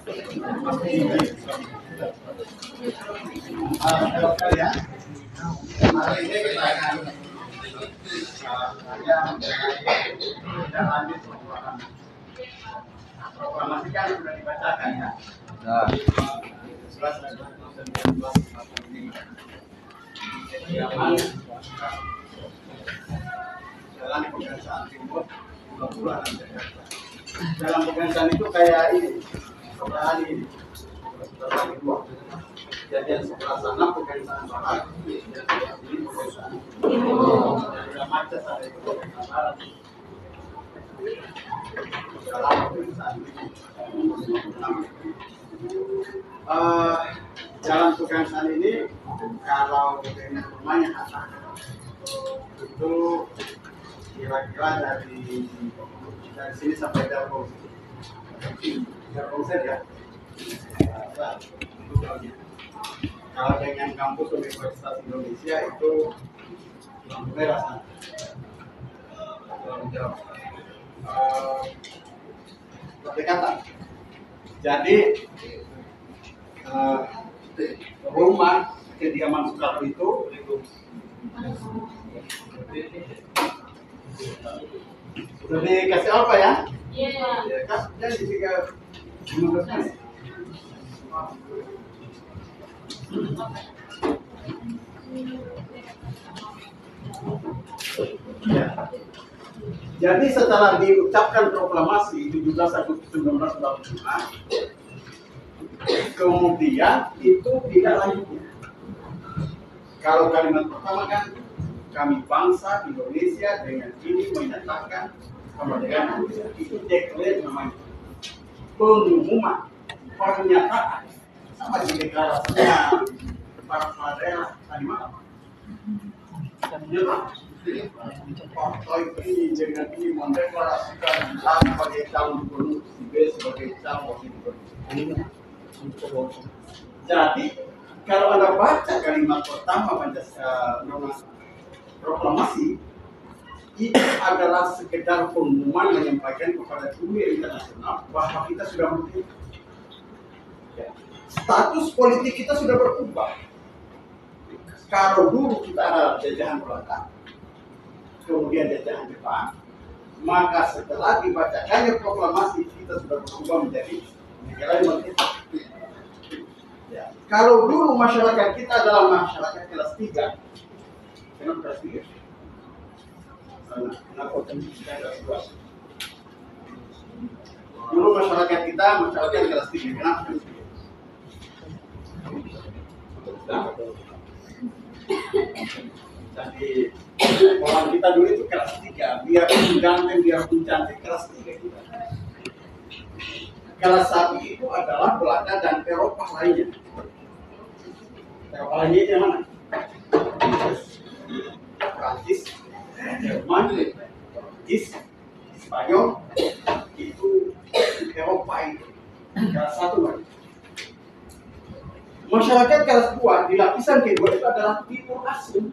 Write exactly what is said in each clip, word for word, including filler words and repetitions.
Ya. Hari ini kita akan proklamasi kan sudah dibacakan ya. Nah. Jalan Pegangsaan Timur, Jalan Pegangsaan itu kayak ini, sebelah ini, sebelah dua. Jadi sebelah sana Pegangsaan Barat, dan sebelah sini Pegangsaan Timur. Ada macet ada itu Pegangsaan Barat. Jalan Pegangsaan uh, Jalan Pegangsaan ini kalau dengan rumahnya kata itu kira-kira dari dari sini sampai Darpong, Darpong saja. Kalau dengan kampus Universitas Indonesia itu lampu merah sana. Uh, berdekatan. Jadi uh, rumah kediaman Soekarno itu sudah dikasih apa ya? Iya. Ya, kan jadi tiga menurutnya. Ya. Jadi setelah diucapkan proklamasi tujuh belas Agustus seribu sembilan ratus empat puluh lima, kemudian itu tidak lanjutnya. Kalau kalimat pertama kan kami bangsa Indonesia dengan ini menyatakan kemerdekaan Indonesia, itu deklarasi namanya, pengumuman, pernyataan, sama di deklarasinya para kepala daerah tadi malam. Partai ini dengan ini mendeklarasikan A sebagai calon gubernur, si B sebagai calon wakil gubernur. Jadi kalau Anda baca kalimat pertama Pancasila proklamasi itu adalah sekedar pengumuman menyampaikan kepada dunia internasional bahwa kita sudah merdeka. Ya. Status politik kita sudah berubah. Kalau dulu kita ada jajahan Belanda, kemudian jajahan Jepang, maka setelah dibacakannya proklamasi kita sudah berubah menjadi negara merdeka. Ya. Kalau dulu masyarakat kita adalah masyarakat kelas tiga, kenapa kelas tiga? Kenapa kelas dua? Dulu masyarakat kita masyarakat kelas tiga, kenapa kelas tiga? Jadi orang kita dulu itu kelas tiga, biar pun ganteng, biar pun cantik, kelas tiga kita. Kelas satu itu adalah Belanda dan Eropa lainnya. Eropa lainnya itu yang mana? Prancis, Jerman, Inggris, Spanyol, itu Eropa itu. Kelas satu lagi. Masyarakat kelas dua di lapisan kedua itu adalah Timur Asing.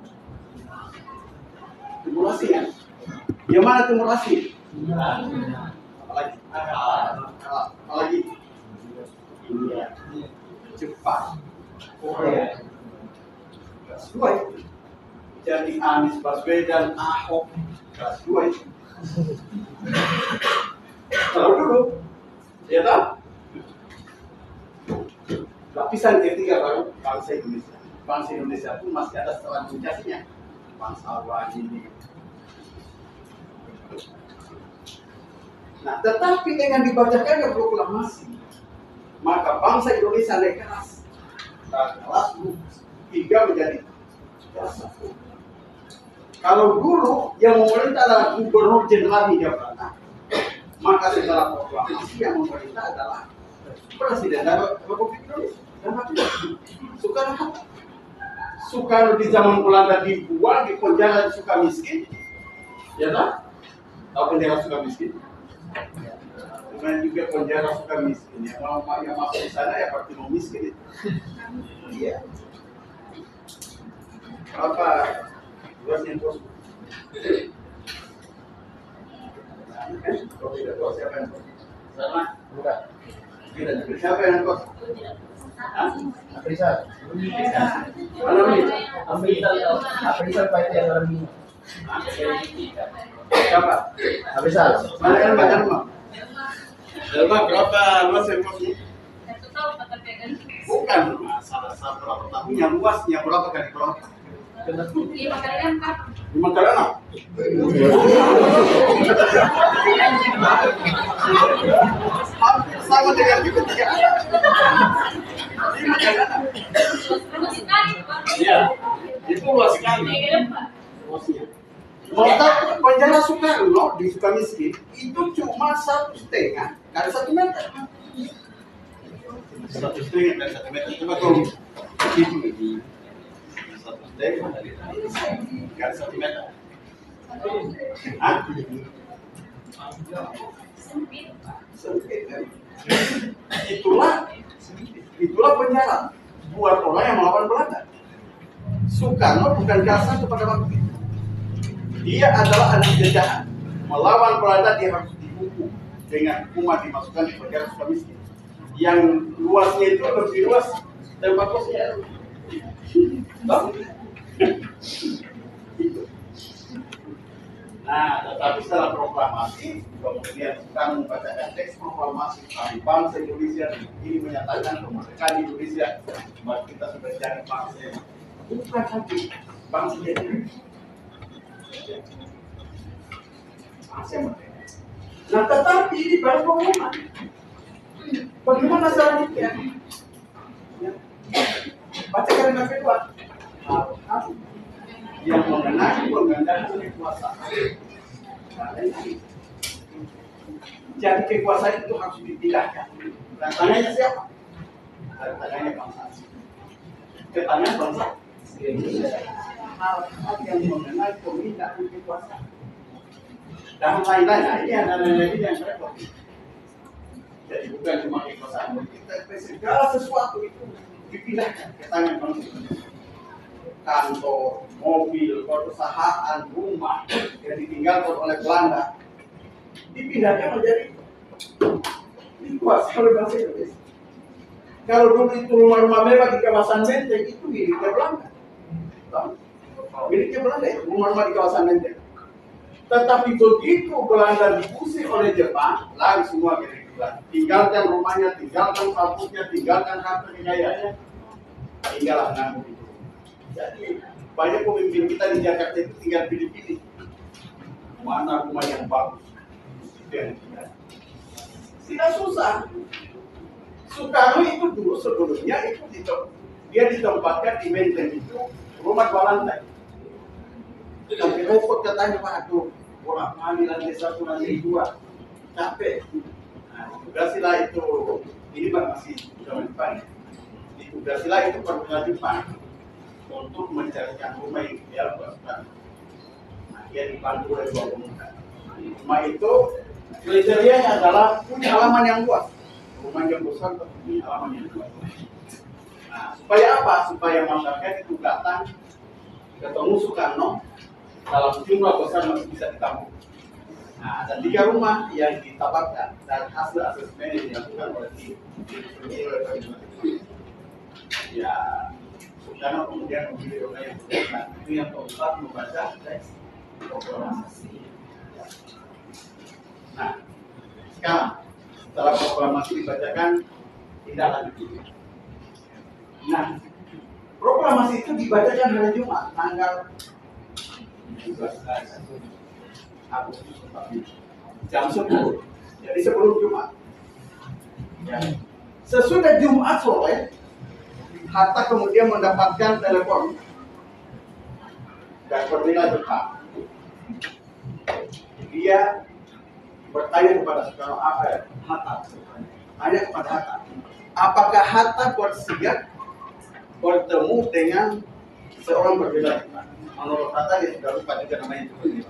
Timur Asing ya? Yang mana Timur Asing? Apalagi? Apalagi? India, Jepang, Korea. Kelas dua itu. Jadi Anies Baswedan, Ahok, kelas dua itu. Kalau dulu, ya tahu? Lapisan ketiga baru bangsa Indonesia. Bangsa Indonesia pun masih ada setelah puncaknya. Bangsawan ini. Nah, tetapi dengan dibacakannya proklamasi, maka bangsa Indonesia naik kelas. Dari kelas tiga menjadi kelas satu. Kalau dulu yang memerintah adalah Gubernur Jenderal Hindia Belanda, maka setelah proklamasi yang memerintah adalah Presiden Republik Indonesia. Soekarno, Soekarno di zaman Belanda dibuang di penjara di Sukamiskin, ya tak? Tahu penjara Sukamiskin? Dengan juga penjara Sukamiskin. Yang mau yang masuk di sana ya pasti mau miskin itu. Iya. Apa? Luasnya bos. Kalau tidak bos siapa yang bos? Sama? Bukan. Siapa yang kos? Aprisal. Mana ini? Aprisal. Aprisal Pak itu yang dalam ini. Siapa? Aprisal. Mana kan banyak mah? Delma berapa luas yang kosnya? Bukan masalah berapa tahunnya, luasnya berapa kali berapa? Lima kali empat. Lima kali enam. Hampir sama dengan kita tiga. Lima kali enam. Luas sekali, Pak. Iya, itu luas sekali. Tiga empat. Luasnya. Kota penjara Soekarno di Sukamiskin itu cuma satu setengah kali satu meter. Satu setengah kali satu meter. Coba tolong hitung ini. Satu setengah kali satu meter. Hah? Sempit. Sempit kan? Itulah itulah penjara buat orang yang melawan Belanda. Soekarno bukan kasar kepada waktu itu. Dia adalah anak jajahan. Melawan Belanda dia harus dihukum dengan hukuman dimasukkan di penjara Sukamiskin. Yang luasnya itu lebih luas tempat kosnya. Itu. Nah, tetapi setelah proklamasi, kemudian Soekarno membacakan teks proklamasi kami bangsa Indonesia ini menyatakan kemerdekaan Indonesia. Bahwa kita sudah jadi bangsa yang bukan lagi bangsa Indonesia. Nah, tetapi di balik pengumuman, bagaimana selanjutnya? Ya. Baca kalimat kedua. Yang mengenai penggandahan kekuasaan. Jadi kekuasaan itu harus dipindahkan. Dan tangannya siapa? Dan tangannya bangsa. Ke tangan bangsa. Hal-hal yang mengenai pemindahan kekuasaan dan lain-lain. Nah, ini ada lain-lain yang repot. Jadi bukan cuma kekuasaan, kita segala sesuatu itu dipindahkan ke tangan manusia. Kantor, mobil, perusahaan, rumah yang ditinggalkan oleh Belanda dipindahkan menjadi dikuasai oleh bangsa Indonesia. Kalau dulu itu rumah-rumah mewah di kawasan Menteng itu miliknya Belanda. Miliknya Belanda itu rumah-rumah di kawasan Menteng. Tetapi begitu Belanda diusir oleh Jepang, lari semua ke Belanda. Tinggalkan rumahnya, tinggalkan kampusnya, tinggalkan harta kekayaannya, tinggallah nganggur itu. Jadi banyak pemimpin kita di Jakarta itu tinggal pilih-pilih mana rumah yang bagus. Itu yang tidak. Tidak susah. Soekarno itu dulu sebelumnya itu dia ditempatkan di Menteng itu rumah dua lantai. Tapi repot katanya Pak, aduh, bolak balik lantai satu lantai dua, capek. Nah, ditugasilah itu, ini Pak masih zaman Jepang. Ditugasilah itu perwira Jepang untuk mencarikan rumah yang ideal buat Soekarno. Nah, dia dibantu oleh dua pemuda. Rumah itu kriterianya adalah punya halaman yang luas. Rumah yang besar tapi halaman yang luas. Nah, supaya apa? Supaya masyarakat itu datang ketemu Soekarno dalam jumlah besar masih bisa ditampung. Nah, ada tiga rumah yang ditawarkan dan hasil asesmen yang dilakukan oleh tim. Ya, Soekarno kemudian memilih orang yang berbeda. Itu yang keempat membaca teks proklamasi. Nah, sekarang setelah proklamasi dibacakan tidak lanjut. Nah, proklamasi itu dibacakan hari Jumat tanggal Agustus jam sepuluh. Jadi sebelum Jumat. Ya. Sesudah Jumat sore, Hatta kemudian mendapatkan telepon dari perwira Jepang. Dia bertanya kepada Soekarno, apa ya? Hatta. Tanya kepada Hatta, apakah Hatta bersiap bertemu dengan seorang perwira Jepang? Menurut Hatta dia sudah lupa juga namanya itu.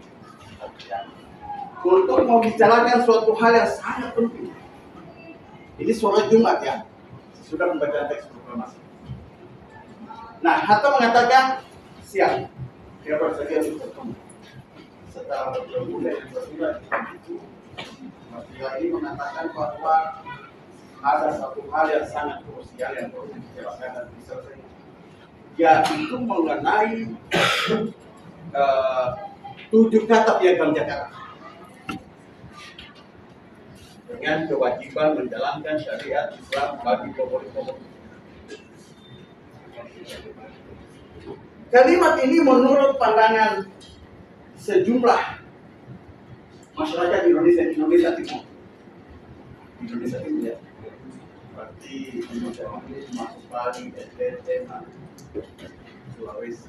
Untuk membicarakan suatu hal yang sangat penting. Ini sore Jumat ya, sudah membaca teks proklamasi. Nah, Hatta mengatakan siap, dia bersedia untuk bertemu. Setelah bertemu dengan perwira itu, perwira ini mengatakan bahwa ada satu hal yang sangat krusial yang perlu dibicarakan dan diselesaikan, yaitu mengenai uh, tujuh kata Piagam Jakarta dengan kewajiban menjalankan syariat Islam bagi pemeluk-pemeluk. Kalimat ini menurut pandangan sejumlah masyarakat Indonesia Indonesia Timur, Indonesia Timur ya, seperti Indonesia Timur, masuk Bali, N T T, Sulawesi.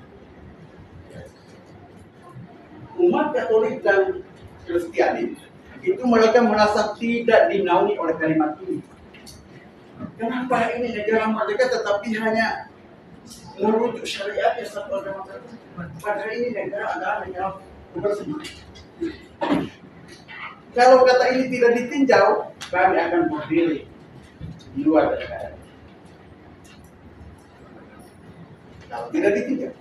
Umat Katolik dan Kristiani itu mereka merasa tidak dinaungi oleh kalimat ini. Kenapa ini negara merdeka tetapi hanya merujuk syariatnya satu agama tertentu? Padahal ini negara adalah negara bersih. Kalau kata ini tidak ditinjau, kami akan berdiri di luar negara. Kalau tidak ditinjau,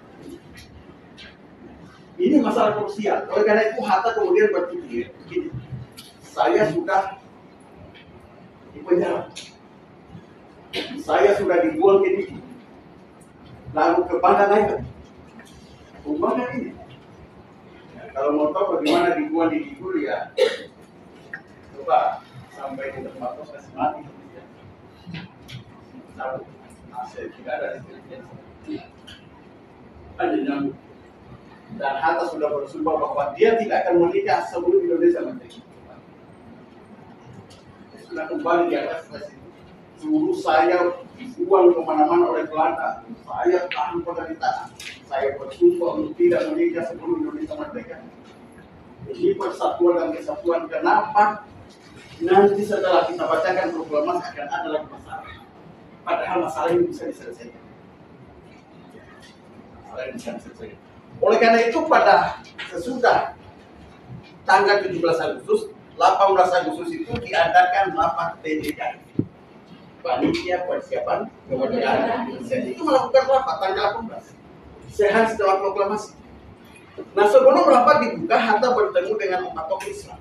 ini masalah krusial. Oleh karena itu Hatta kemudian berpikir begini, saya sudah di penjara, saya sudah dibuang ke Diki, lalu ke Banda Naik, hubungan ini. Ya, kalau mau tahu bagaimana dibuang di Diki ya, coba sampai di tempat kos kasih mati. Tahu, hasil tidak ada di ada nyamuk. Dan Hatta sudah bersumpah bahwa dia tidak akan menikah sebelum Indonesia merdeka. Sudah kembali di atas itu. Suruh saya dibuang kemana-mana oleh Belanda. Saya tahan penderitaan. Saya bersumpah untuk tidak menikah sebelum Indonesia merdeka. Ini persatuan dan kesatuan. Kenapa? Nanti setelah kita bacakan proklamasi akan ada lagi masalah. Padahal masalah ini bisa diselesaikan. Masalah ini bisa diselesaikan. Oleh karena itu pada sesudah tanggal tujuh belas Agustus, delapan belas Agustus itu diadakan rapat P D K I, Panitia Persiapan Kemerdekaan Indonesia. Itu melakukan rapat tanggal delapan belas, sehari setelah proklamasi. Nah sebelum rapat dibuka, Hatta bertemu dengan empat tokoh Islam,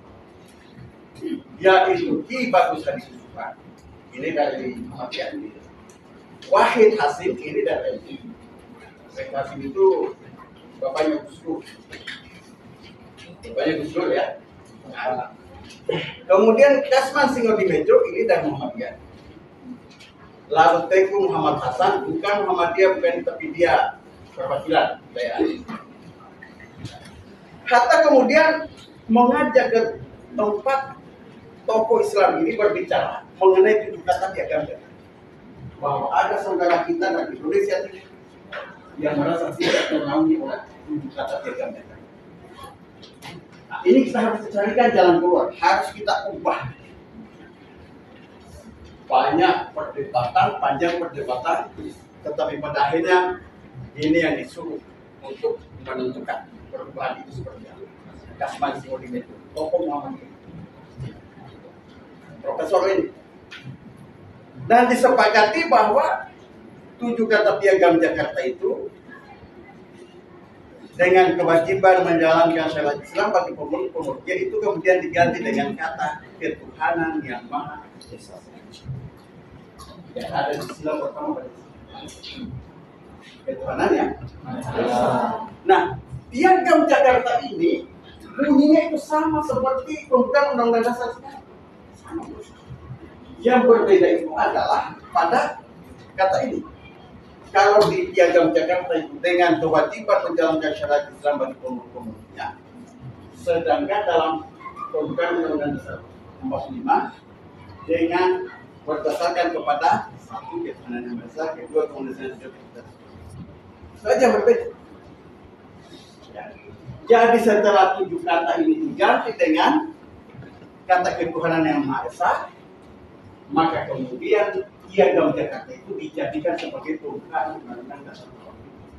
yaitu Ki Bagus Hadi Sujudpan, ini dari Muhammadiyah, Wahid Hasim, ini dari M U. Wahid Hasim itu bapaknya Gus Dur, bapaknya Gus Dur ya. Nah, kemudian Kasman Singodimedjo ini dari Muhammadiyah. Lalu Teku Muhammad Hasan, bukan Muhammadiyah, bukan tapi dia perwakilan daya. Hatta kemudian mengajak ke tempat tokoh Islam ini berbicara mengenai tujuh kata Piagam Jakarta, bahwa ada saudara kita dari Indonesia yang merasa tidak ternaungi oleh tujuh kata Piagam Jakarta. Nah, ini kita harus carikan jalan keluar, harus kita ubah. Banyak perdebatan, panjang perdebatan, tetapi pada akhirnya ini yang disuruh untuk menentukan perubahan itu seperti apa. Kasman Singodimedjo, tokoh Muhammadiyah, profesor ini, dan disepakati bahwa tujuh kata Piagam Jakarta itu dengan kewajiban menjalankan syariat Islam bagi pemeluk-pemeluknya itu kemudian diganti dengan kata ketuhanan yang maha esa. Yang ada di sila pertama pada ketuhanan yang maha esa. Nah, Piagam Jakarta ini bunyinya itu sama seperti pembukaan Undang-Undang Dasar sekarang. Sama. Yang berbeda itu adalah pada kata ini. Kalau di Piagam Jakarta itu dengan kewajiban menjalankan syariat Islam bagi pemeluk-pemeluknya, sedangkan dalam pembukaan Undang-Undang Dasar empat puluh lima dengan berdasarkan kepada satu ketuhanan yang besar, kedua kemuliaan Jakarta. Saja berbeda. Ya. Jadi setelah tujuh kata ini diganti dengan kata ketuhanan yang Maha Esa, maka kemudian Piagam Jakarta itu dijadikan sebagai pembukaan Undang-Undang Dasar empat puluh lima.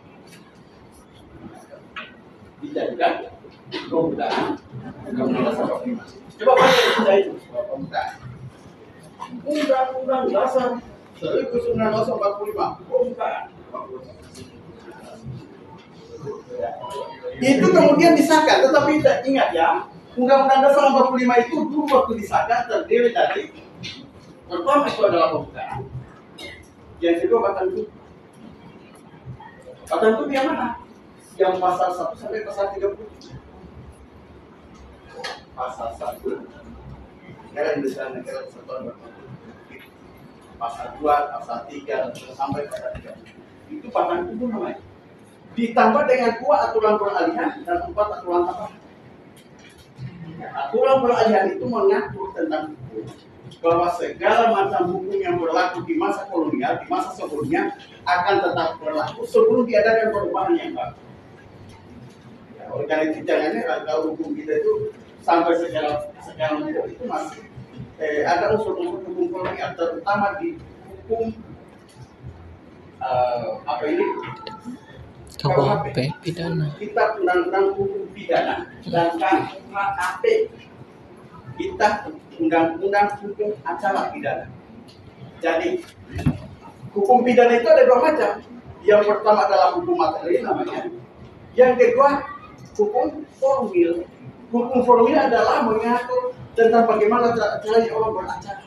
Dijadikan pembukaan Undang-Undang Dasar empat puluh lima. Coba baca kita itu pembukaan Undang-Undang Dasar seribu sembilan ratus empat puluh lima. Pembukaan. Itu kemudian disahkan, tetapi ingat ya, Undang-Undang Dasar empat puluh lima itu dulu waktu disahkan terdiri dari Pertama itu adalah pembukaan. Yang kedua batang tubuh. Batang tubuh yang mana? Yang pasal satu sampai pasal tiga puluh. Pasal satu negara Indonesia negara Kesatuan Republik. Pasal dua, pasal tiga sampai pasal tiga puluh. Itu batang tubuh namanya. Ditambah dengan dua aturan peralihan dan empat aturan tambahan. Aturan peralihan itu mengatur tentang hukum, bahwa segala macam hukum yang berlaku di masa kolonial, di masa sebelumnya akan tetap berlaku sebelum diadakan perubahan yang baru. Ya, oleh karena itu jangannya kalau hukum kita itu sampai sekarang sekarang itu masih eh, ada unsur-unsur hukum kolonial, terutama di hukum uh, apa ini? K U H P pidana. Kitab Undang-Undang Hukum Pidana dan K U H P. Kitab Undang-Undang Hukum Acara Pidana. Jadi hukum pidana itu ada dua macam. Yang pertama adalah hukum materi namanya. Yang kedua hukum formil. Hukum formil adalah mengatur tentang bagaimana caranya orang beracara.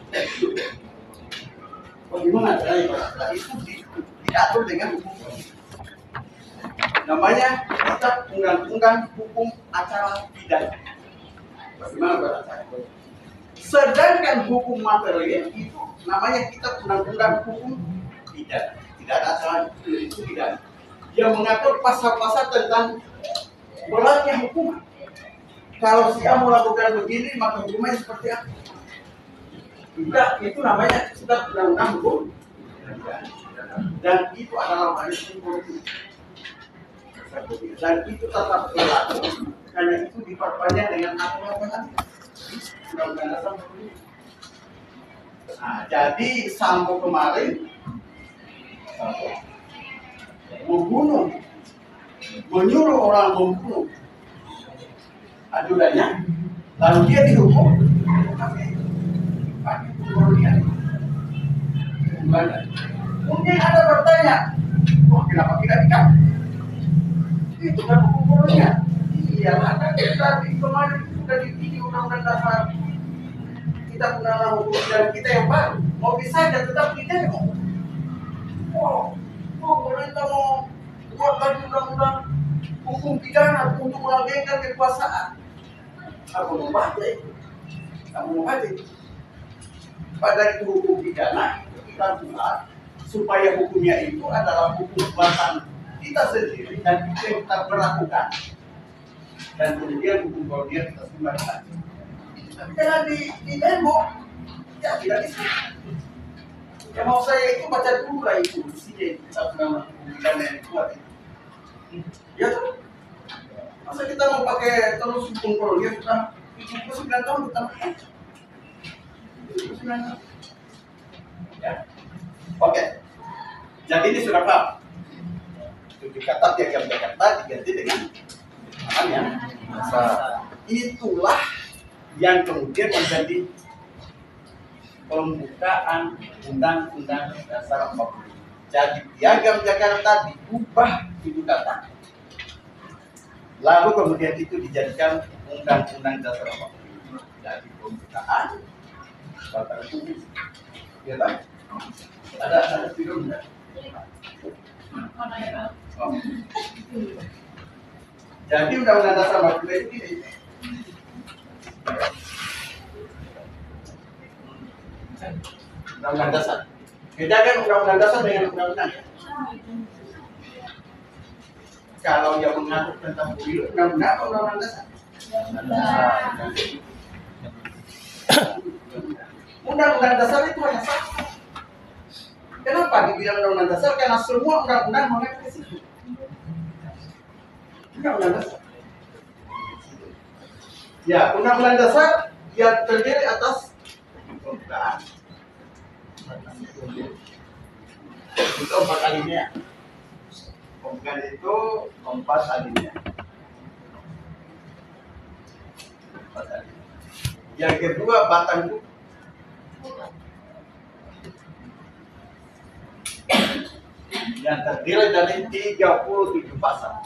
Bagaimana caranya beracara itu diatur dengan hukum formil. Namanya Kitab Undang-Undang Hukum Acara Pidana. Bagaimana beracara? Sedangkan hukum materi itu namanya Kitab Undang-Undang Hukum Pidana. Tidak ada acara itu pidana. Yang mengatur pasal-pasal tentang beratnya hukuman. Kalau si A melakukan begini, maka hukumannya seperti apa? Tidak, itu namanya Kitab Undang-Undang Hukum Pidana. Dan itu adalah warisan politik. Dan itu tetap berlaku karena itu diperpanjang dengan aturan Undang-Undang Dasar. Nah, jadi Sambo kemarin membunuh, menyuruh orang membunuh ajudannya, lalu dia dihukum. Mungkin ada bertanya, oh, kenapa tidak dikasih? Itu kan hukum kolonial. Iya, ada kita di kemarin sudah dipilih undang-undang dasar kita undang-undang hukum dan kita yang baru mau bisa saja tetap di demo. Oh, oh pemerintah mau buat lagi undang-undang hukum pidana untuk melanggengkan kekuasaan. Aku mau baca itu, kamu mau baca itu. Pada itu hukum pidana itu kita buat supaya hukumnya itu adalah hukum buatan kita sendiri dan kita yang kita berlakukan, dan kemudian hukum kolonial kita sembahkan. Tapi karena di, di demo ya tidak bisa. Ya mau saya itu baca dulu lah itu isinya kita pernah hukum yang kuat itu. Ya tuh, masa kita mau pakai terus hukum kolonial sudah tujuh puluh sembilan tahun kita pakai. tujuh puluh sembilan tahun. Ya, oke. Jadi ini sudah paham. Kata piagam Jakarta diganti dengan namanya dasar. Itulah yang kemudian menjadi pembukaan Undang-Undang Dasar empat puluh lima. Jadi piagam Jakarta diubah tujuh kata, lalu kemudian itu dijadikan Undang-Undang Dasar empat puluh lima. Jadi pembukaan batang tubuh. Ya tak? Ada ada video enggak? Oh. Jadi Undang-Undang Dasar empat puluh lima itu gini. Undang-Undang Dasar. Bedakan Undang-Undang Dasar dengan Undang-Undang. Kalau yang mengatur tentang pemilu, Undang-Undang atau Undang-Undang Dasar? Undang-Undang Dasar itu hanya satu. Kenapa dibilang Undang-Undang Dasar? Karena semua undang-undang mengatur ke situ. Undang-Undang Dasar. Ya, Undang-Undang Dasar dia terdiri atas pembukaan. Itu empat alinea. Pembukaan itu empat alinea. Empat alinea. Yang kedua batang tubuh. Yang terdiri dari tiga puluh tujuh pasal.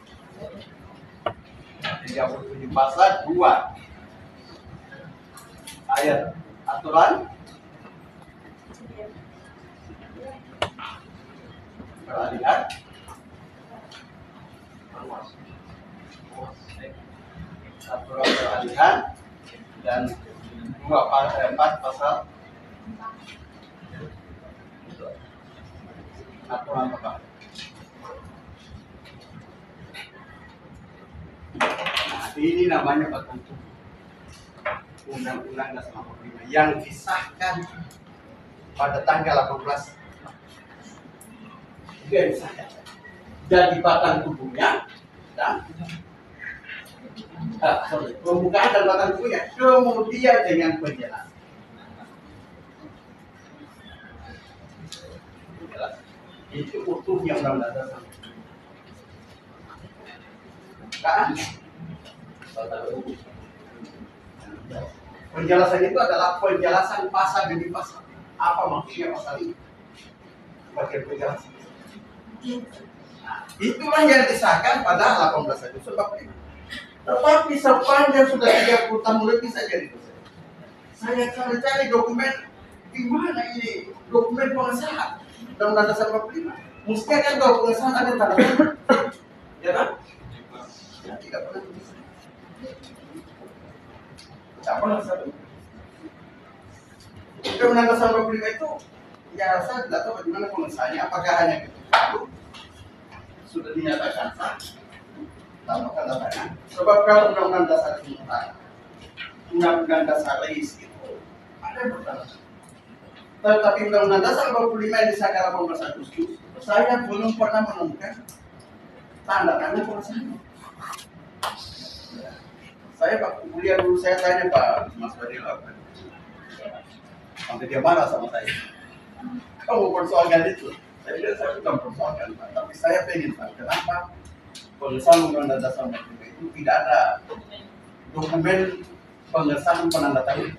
tiga puluh tujuh pasal dua Ayat aturan peralihan aturan peralihan dan dua pasal empat pasal aturan apa? Nah, ini namanya ketentuan Undang-Undang Dasar empat puluh lima yang disahkan pada tanggal delapan belas dia disahkan jadi batang tubuhnya dan ah, sorry, pembukaan dan batang tubuhnya kemudian dengan penjelasan. Itu utuhnya Undang-Undang Dasar. Kan? Penjelasan itu adalah penjelasan pasal demi pasal. Apa maksudnya pasal ini? Bagian penjelasan. Nah, itulah yang disahkan pada delapan belas Agustus empat puluh lima. Tetapi sepanjang sudah tiga puluh tahun lebih saja itu saya cari-cari dokumen di mana ini dokumen pengesahan Undang-Undang Dasar empat puluh lima. Mestinya kan kalau pengesahan ada tanda tangan, ya kan? Ya, tidak pernah bisa. Tidak pernah satu. Undang-Undang Dasar empat puluh lima itu ya saya tidak tahu bagaimana pengesahannya. Apakah hanya ketika sudah dinyatakan sah tanpa tanda tangan? Sebab kalau Undang-Undang Dasar itu Undang-Undang Dasar Reis itu ada yang bertanda. Tetapi Undang-Undang Dasar empat puluh lima yang disahkan delapan belas Agustus, saya belum pernah menemukan tanda tangan pengesahannya. Saya Pak kuliah dulu saya tanya Pak Mas Badil apa? Sampai dia marah sama saya. Kamu persoalkan itu? Saya bilang saya bukan persoalkan Pak, tapi saya pengen Pak, kenapa pengesahan Undang-Undang Dasar empat puluh lima itu tidak ada dokumen pengesahan penandatangan?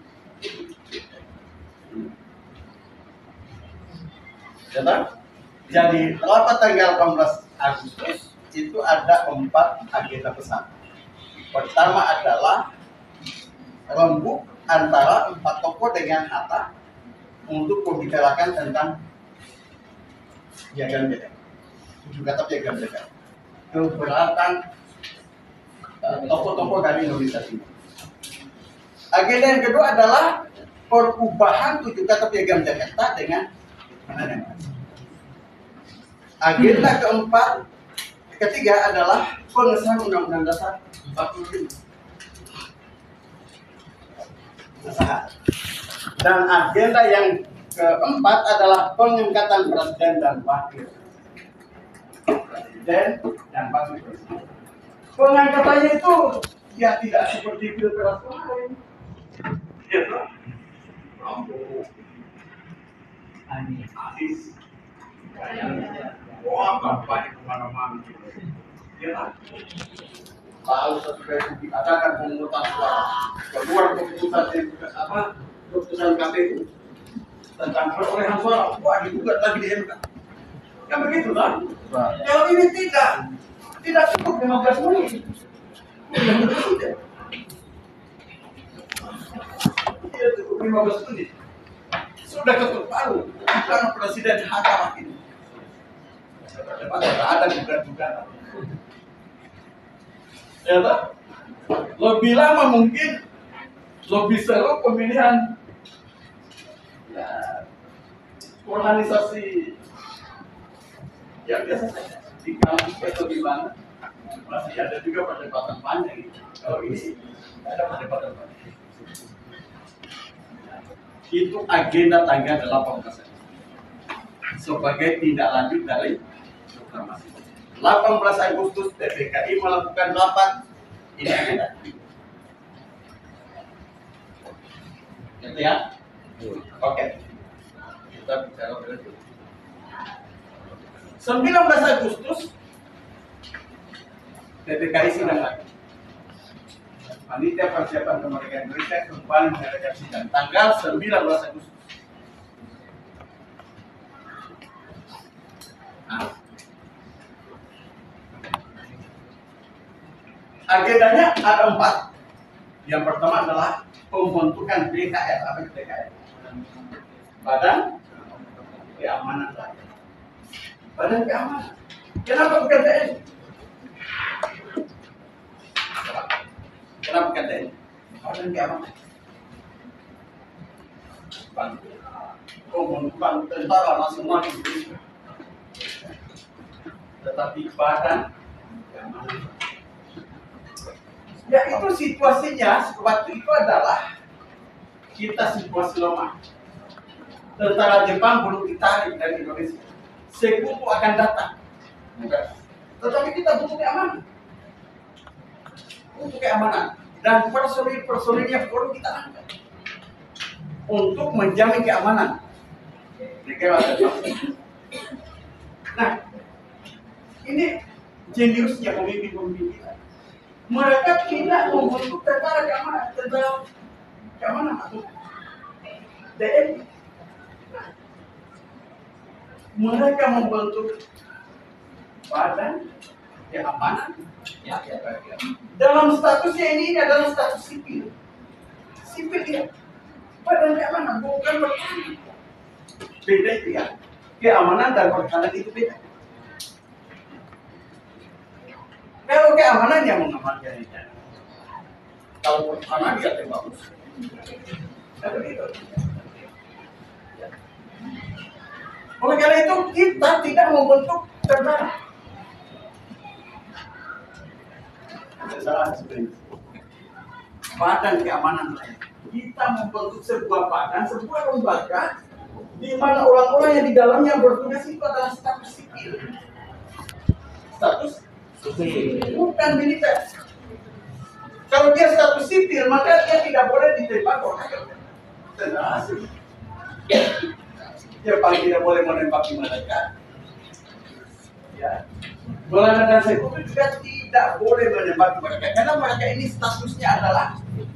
Jadi rapat tanggal delapan belas Agustus itu ada empat agenda besar. Pertama adalah rembuk antara empat tokoh dengan Hatta untuk membicarakan tentang piagam beda, tujuh kata piagam beda, keberatan uh, tokoh-tokoh dari Indonesia Timur. Agenda yang kedua adalah perubahan tujuh kata piagam Jakarta dengan mana? Agenda keempat, ketiga adalah pengesahan Undang-Undang Dasar empat puluh lima. Dan agenda yang keempat adalah pengangkatan presiden dan wakil presiden dan wakil presiden. Pengangkatannya itu ya tidak seperti pilpres lain. Ya, Prabowo, Anies, wah kampanye kemana-mana. Ya, lalu sesudah itu diadakan pemungutan suara, keluar keputusan apa? Keputusan K P U tentang perolehan suara, wah digugat lagi di M K. Kan begitu kan? Kalau ini tidak, tidak cukup lima belas menit. Tidak cukup lima belas menit. Sudah ketuk palu, bukan presiden Hatta ini. Ada gugat-gugatan. Ya tak? Lebih lama mungkin, lebih seru pemilihan ya, organisasi yang biasa saja di kampus atau di mana masih ada juga perdebatan panjang. Kalau ini ada perdebatan panjang. Itu agenda tanggal delapan belas sebagai tindak lanjut dari proklamasi. delapan belas Agustus T P K I melakukan rapat ini agenda. Gitu ya? Oke. Kita bicara berikut. sembilan belas Agustus T P K I sidang lagi. Panitia Persiapan Kemerdekaan Indonesia kembali mengadakan sidang tanggal sembilan belas Agustus. Nah, agendanya ada empat. Yang pertama adalah pembentukan B K R. Apa itu B K R? Badan Keamanan Rakyat. Badan Keamanan. Kenapa bukan T N I? Kenapa bukan T N I? Badan Keamanan. Pembentukan Tentara Nasional Indonesia. Tetapi badan keamanan. Ya itu situasinya waktu itu adalah kita situasi lemah. Tentara Jepang belum ditarik dari Indonesia. Sekutu akan datang. Tetapi kita butuh keamanan. Butuh keamanan. Dan personil-personilnya perlu kita angkat untuk menjamin keamanan. Nah, ini jeniusnya pemimpin-pemimpin kita. Mereka tidak membentuk tentara keamanan, tentara keamanan atau T N I. Mereka membentuk badan keamanan. Ya, ya, ya. Dalam statusnya ini, ini adalah status sipil. Sipil ya. Badan keamanan bukan pertahanan. Beda itu ya. Keamanan dan pertahanan itu beda. Kalau keamanan yang mengamankan itu. Kalau pertahanan dia tembak musuh. Begitu. Oleh karena itu kita tidak membentuk tentara. Badan keamanan lain. Kita membentuk sebuah badan, sebuah lembaga di mana orang-orang yang di dalamnya bertugas itu adalah status sipil. Status sipil, bukan militer. Kalau dia status sipil, maka dia tidak boleh ditembak orang. Tenang. Jepang tidak boleh menembaki mereka. Ya. Belanda dan Sekutu juga tidak boleh menembaki mereka karena mereka ini statusnya adalah.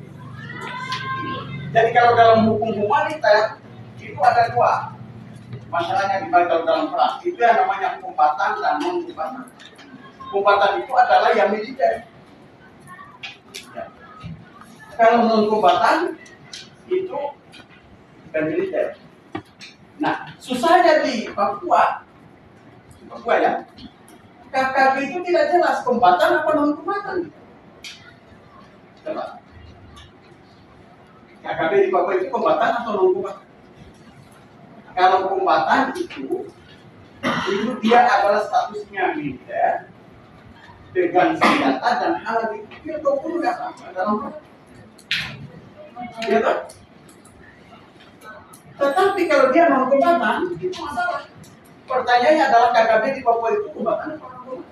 Jadi kalau dalam hukum humaniter itu ada dua masalahnya dibagi dalam perang. Itu yang namanya kombatan dan non kombatan. Kombatan itu adalah yang militer. Ya. Kalau non kombatan itu bukan militer. Nah, susahnya di Papua, Papua ya, K K B itu tidak jelas kombatan apa non kombatan. Coba. K K B di Papua itu kombatan atau non kombatan? Kalau kombatan itu, itu dia adalah statusnya militer, pegang senjata dan hal itu dia dua puluh nggak apa dalam perang. Ya kan? Tetapi kalau dia non kombatan itu masalah. Pertanyaannya adalah K K B di Papua itu kombatan apa non kombatan?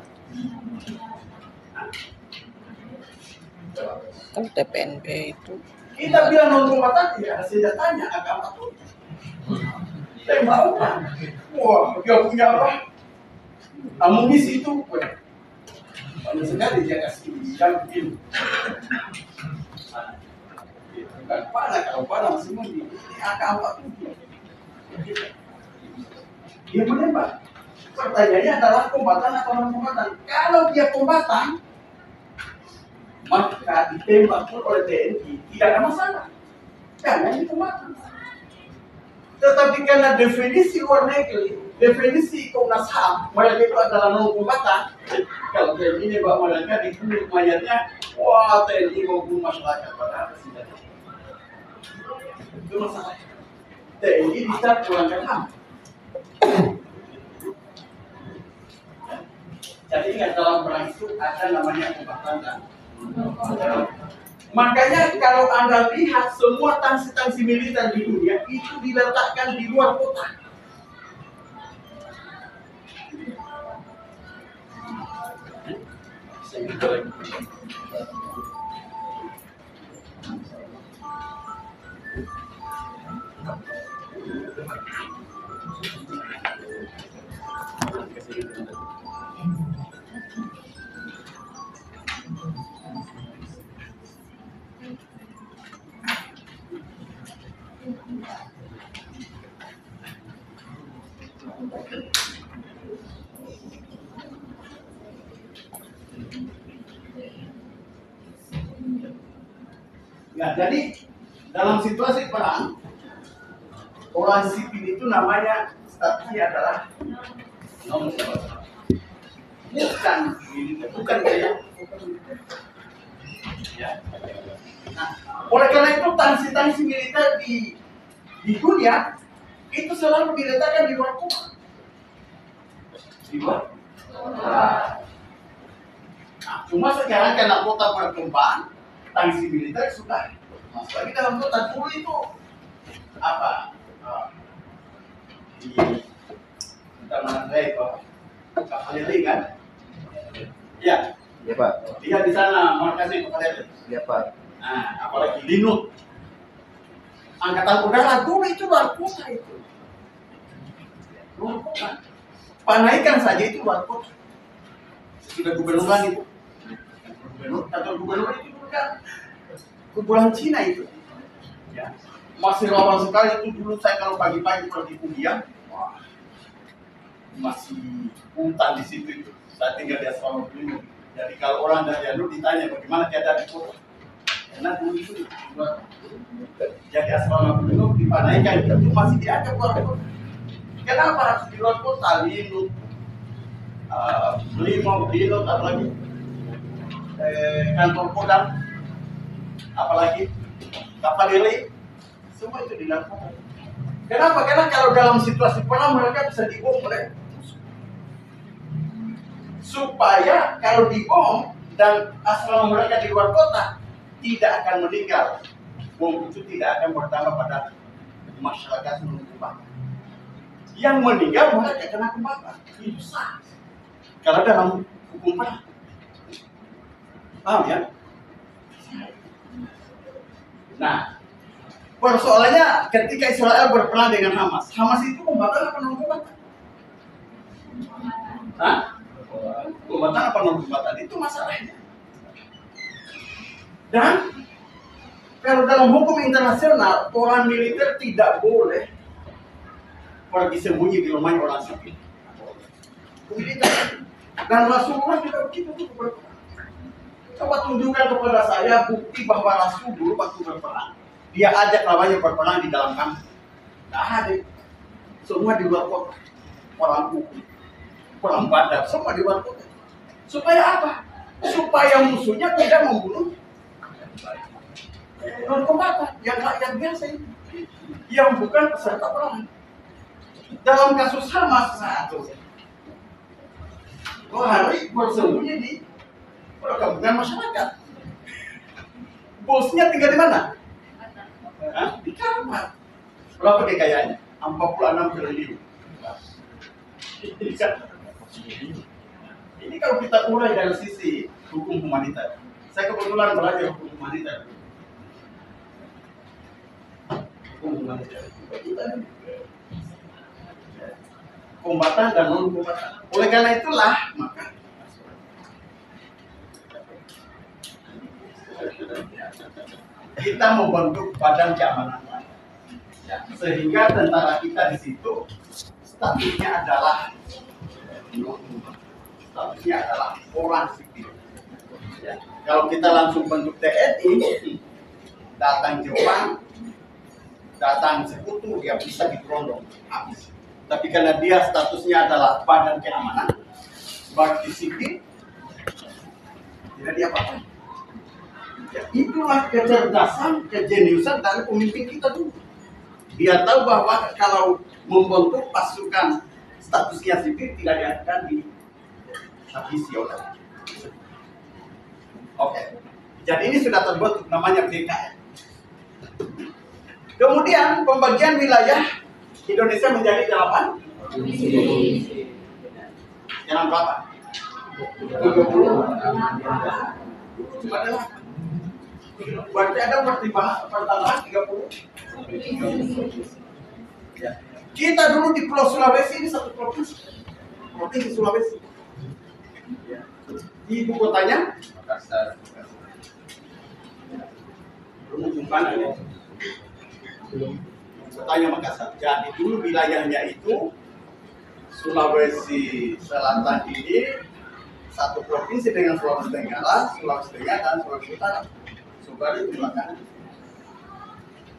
Kalau T P N P itu Kita bilang non kombatan ya senjatanya agak apa tuh? Tembak orang. Wah, dia punya apa? Amunisi itu. Kalau sekali dia kasih jam begini. Bukan panah, kalau panah masih mungkin. Ini agak apa tuh? Dia menembak. Pertanyaannya adalah kombatan atau non kombatan. Kalau dia kombatan, maka ditembak pun oleh T N I tidak ada masalah. Karena ini kombatan. Tetapi karena definisi luar negeri, definisi Komnas H A M, mereka itu adalah non kombatan. Kalau T N I ini bawa mereka dibunuh mayatnya, wah T N I mau bunuh masyarakat padahal tidak. Itu masalah. T N I bisa pelanggar H A M. Jadi ingat dalam perang itu ada namanya kombatan dan makanya kalau Anda lihat semua tangsi-tangsi militer di dunia itu diletakkan di luar kota. Ya, jadi dalam situasi perang, orang sipil itu namanya statusnya adalah nomor satu. Bukan militer, bukan saya. Ya. Nah, oleh karena itu tangsi-tangsi militer di di dunia itu selalu diletakkan di luar kota. Di luar. Nah, cuma sekarang karena kota berkembang, tangsi militer sudah masuk lagi dalam kota. Dulu itu apa? Uh, di kita mana itu kapal heli kan? Ya. Iya Pak. Lihat di sana markasnya kapal heli. Iya Pak. Nah, apalagi Linut. Angkatan udara dulu itu luar kota itu. Luar kota. Panaikan saja itu luar kota. Sudah gubernur itu. Gubernur, kantor gubernur itu bukan kumpulan Cina itu. Ya. Masih rawan sekali itu dulu saya kalau pagi-pagi pergi kuliah, wah, masih hutan di situ itu. Saya tinggal di asrama dulu. Jadi kalau orang dari Anu ditanya bagaimana keadaan di kota, karena dulu itu jadi asrama dulu dipanaikan itu masih diajak luar kota. Kenapa harus di luar kota? Linut, uh, Limo, Linut, apalagi eh, kantor Kodam, apalagi kapal heli, semua itu di luar kota. Kenapa? Karena kalau dalam situasi perang mereka bisa dibom oleh musuh. Supaya kalau dibom dan asrama mereka di luar kota tidak akan meninggal, bom itu tidak akan bertambah pada masyarakat seluruh kota. Yang meninggal mereka kena kembali. Itu sah. Kalau dalam hukum perang, paham ya? Nah, persoalannya ketika Israel berperang dengan Hamas, Hamas itu kombatan apa non kombatan? Hah? Kombatan apa non kombatan? Itu masalahnya. Dan kalau dalam hukum internasional, orang militer tidak boleh pergi sembunyi di rumahnya orang sipil. Militer. Dan Rasulullah juga begitu tuh berperang. Coba tunjukkan kepada saya bukti bahwa Rasul dulu waktu berperang, dia ajak lawannya berperang di dalam kampung. Tidak ada. Semua di luar kota. Orang hukum, orang Badar, semua di luar kota. Supaya apa? Supaya musuhnya tidak membunuh non kombatan yang rakyat biasa itu, yang bukan peserta perang. Dalam kasus Hamas satu, oh hari bersembunyi di perkampungan masyarakat. Bosnya tinggal di mana? Hah? Di kamar. Berapa kekayaannya? empat puluh enam triliun. Ini kan, ini kalau kita urai dari sisi hukum humaniter. Saya kebetulan belajar hukum humaniter. Hukum humaniter. Kita kombatan dan non kombatan. Oleh karena itulah maka kita membentuk badan keamanan, ya, sehingga tentara kita di situ statusnya adalah statusnya adalah orang sipil. Ya. Kalau kita langsung bentuk T N I, datang Jepang, datang sekutu, dia bisa diperondong habis. Tapi karena dia statusnya adalah badan keamanan, sebagai sipil, tidak dia apa-apa. Ya, itulah kecerdasan, kejeniusan dari pemimpin kita dulu. Dia tahu bahwa kalau membentuk pasukan statusnya sipil tidak akan dihabisi oleh. Oke, jadi ini sudah terbentuk namanya B K N. Kemudian pembagian wilayah Indonesia menjadi delapan. Sekarang berapa? tiga puluh. Cuma delapan. Berarti ada pertimbangan pertambahan tiga puluh. Ya. Kita dulu di Pulau Sulawesi ini satu provinsi. Provinsi Sulawesi. Ya. Ibu kotanya Makassar. Belum mana ya? Kotanya Makassar. Jadi dulu wilayahnya itu Sulawesi Selatan ini satu provinsi dengan Sulawesi Tenggara, Sulawesi Tengah dan Sulawesi Utara. Subari di belakang.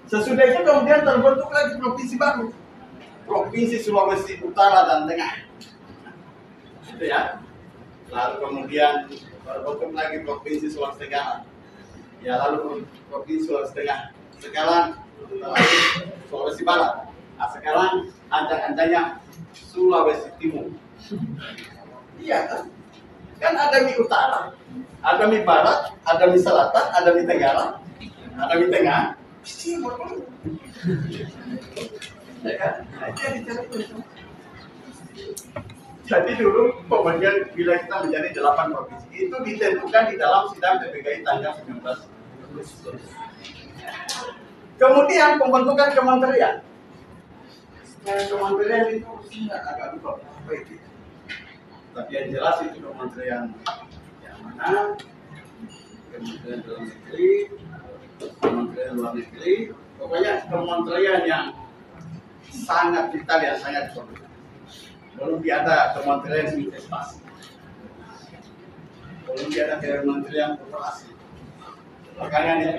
Sesudah itu kemudian terbentuk lagi provinsi baru, Provinsi Sulawesi Utara dan Tengah. Itu ya. Lalu kemudian terbentuk lagi Provinsi Sulawesi Tenggara. Ya, lalu Provinsi Sulawesi Tengah. Sekarang Sulawesi Barat. Nah, sekarang anjang-anjangnya Sulawesi Timur. Iya kan? Kan ada di utara, ada di barat, ada di selatan, ada di tenggara, ada di tengah. Ya kan? Jadi dulu pembagian wilayah kita menjadi delapan provinsi itu ditentukan di dalam sidang P P K I tanggal sembilan belas Agustus. Kemudian pembentukan kementerian. Nah, kementerian itu tidak agak lupa apa itu. Tapi yang jelas itu kementerian yang mana? Kementerian Dalam Negeri, Kementerian Luar Negeri, pokoknya kementerian yang sangat vital, yang sangat penting. Belum ada kementerian investasi, belum ada kementerian korporasi. Makanya ini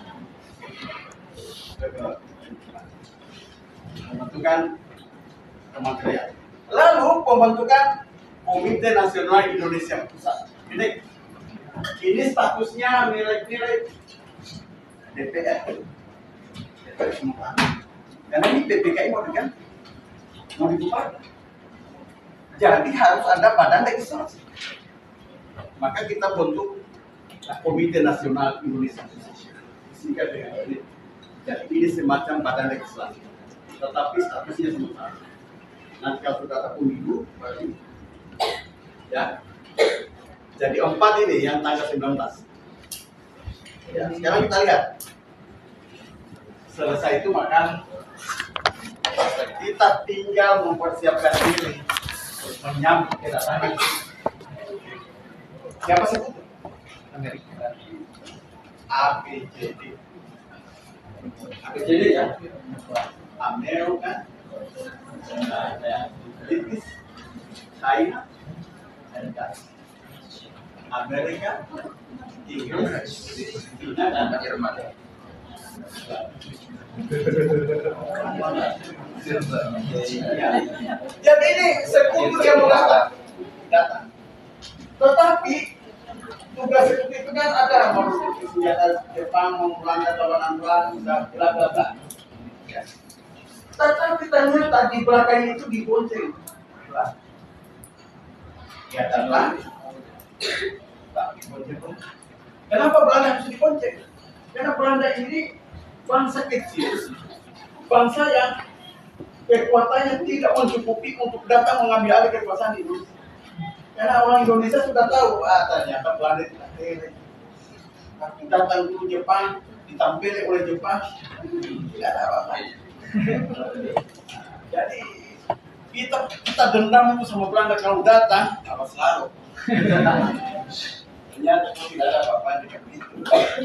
pembentukan kementerian. Lalu pembentukan Komite Nasional Indonesia Pusat. Ini, ini statusnya mirip-mirip D P R. D P R semua. Karena ini P P K I mau diganti, mau dibubarkan. Jadi harus ada badan legislasi. Maka kita bentuk Komite Nasional Indonesia Pusat. Sehingga dengan ini, jadi ini semacam badan legislasi. Tetapi statusnya sementara. Nanti kalau sudah ada pemilu, baru ya. Jadi empat ini yang tanggal sembilan belas. Ya, sekarang kita lihat. Selesai itu maka kita tinggal mempersiapkan diri menyambut kedatangan. Siapa sebut? Amerika. A B C D. A B C D ya. Amerika, British, China, Amerika, Inggris, China dan Jerman. Jadi ini sekutu yang mau datang. datang. Tetapi tugas sekutu itu kan ada merusuki senjata Jepang, Belanda, Belanda, dan bla bla bla. Ya. Tetapi ternyata di belakang itu dibonceng. Ya kan? Kenapa Belanda harus dibonceng? Karena Belanda ini bangsa kecil, bangsa yang kekuatannya tidak mencukupi untuk datang mengambil alih kekuasaan Indonesia. Karena orang Indonesia sudah tahu, ah ternyata Belanda tidak kere. Tapi datang dulu Jepang, ditampilkan oleh Jepang, tidak ada apa-apa. Jadi kita kita dendam itu sama Belanda kalau datang, apa selalu. Ternyata tidak ada apa-apa dengan itu.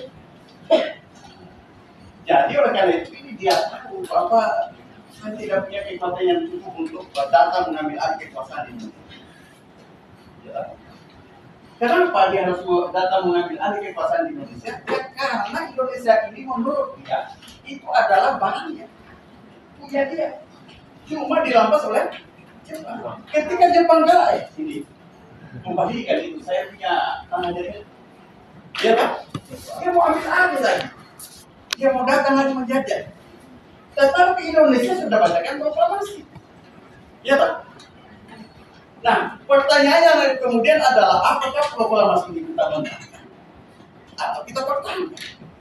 Jadi oleh karena itu ini dia tahu bahwa saya tidak punya kekuatan yang cukup untuk datang mengambil alih kekuasaan ini. Ya. Kenapa dia harus datang mengambil alih kekuasaan di Indonesia? Ya, karena Indonesia ini menurut dia itu adalah barangnya, punya dia. Cuma dirampas oleh Jepang. Ketika Jepang kalah, eh, ini kembalikan itu saya punya tanah jadinya. Ya kan? Dia mau ambil alih lagi. Dia mau datang lagi menjajah. Tetapi Indonesia sudah bacakan proklamasi. Ya kan? Nah, pertanyaannya kemudian adalah apakah proklamasi ini kita bantahkan atau kita pertahankan?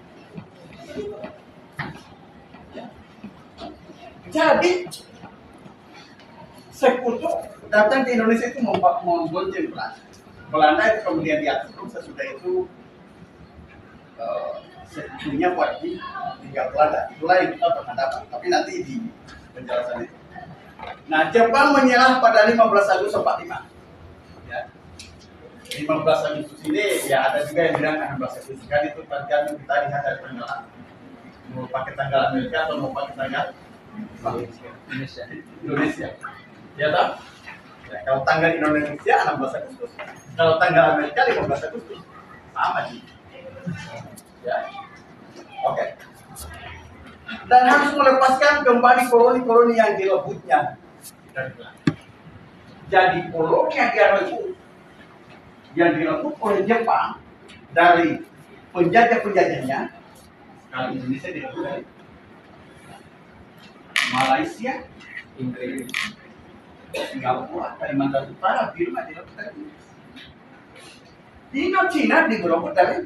Ya. Jadi sekutu datang ke Indonesia itu membonceng Belanda. Belanda itu kemudian diatur sesudah itu uh, sekutunya wajib tinggal Belanda. Itulah yang kita berhadapan. Tapi nanti di penjelasan itu. Nah, Jepang menyerah pada lima belas Agustus empat puluh lima. Ya. lima belas Agustus ini ya ada juga yang bilang enam belas Agustus kan itu tergantung kita lihat dari tanggal. Mau pakai tanggal Amerika atau mau pakai tanggal Indonesia. Indonesia. Ya tak? Ya, kalau tanggal Indonesia enam belas Agustus. Kalau tanggal Amerika lima belas Agustus. Sama sih. Ya. Oke. dan harus melepaskan kembali koloni-koloni yang direbutnya dari Belanda. Jadi koloni yang direbut, yang direbut oleh Jepang dari penjajah-penjajahnya, kalau Indonesia direbut dari Malaysia, Inggris, Singapura, Kalimantan Utara, Birma direbut dari Inggris. Indochina direbut dari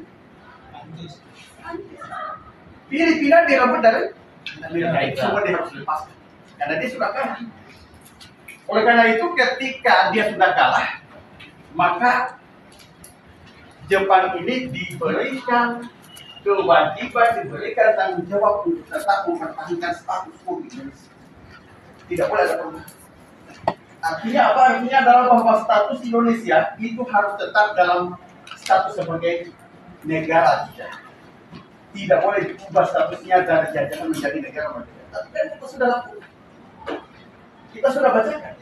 Filipina direbut dari Amerika. Semua dia harus lepaskan karena dia sudah kalah. Oleh karena itu ketika dia sudah kalah, maka Jepang ini diberikan kewajiban, diberikan tanggung jawab untuk tetap mempertahankan status quo di Indonesia. Tidak boleh ada perubahan. Artinya apa? Artinya adalah bahwa status Indonesia itu harus tetap dalam status sebagai negara kita. Tidak boleh diubah statusnya dari jajahan menjadi negara merdeka. Tapi kan kita sudah lakukan. Kita sudah bacakan.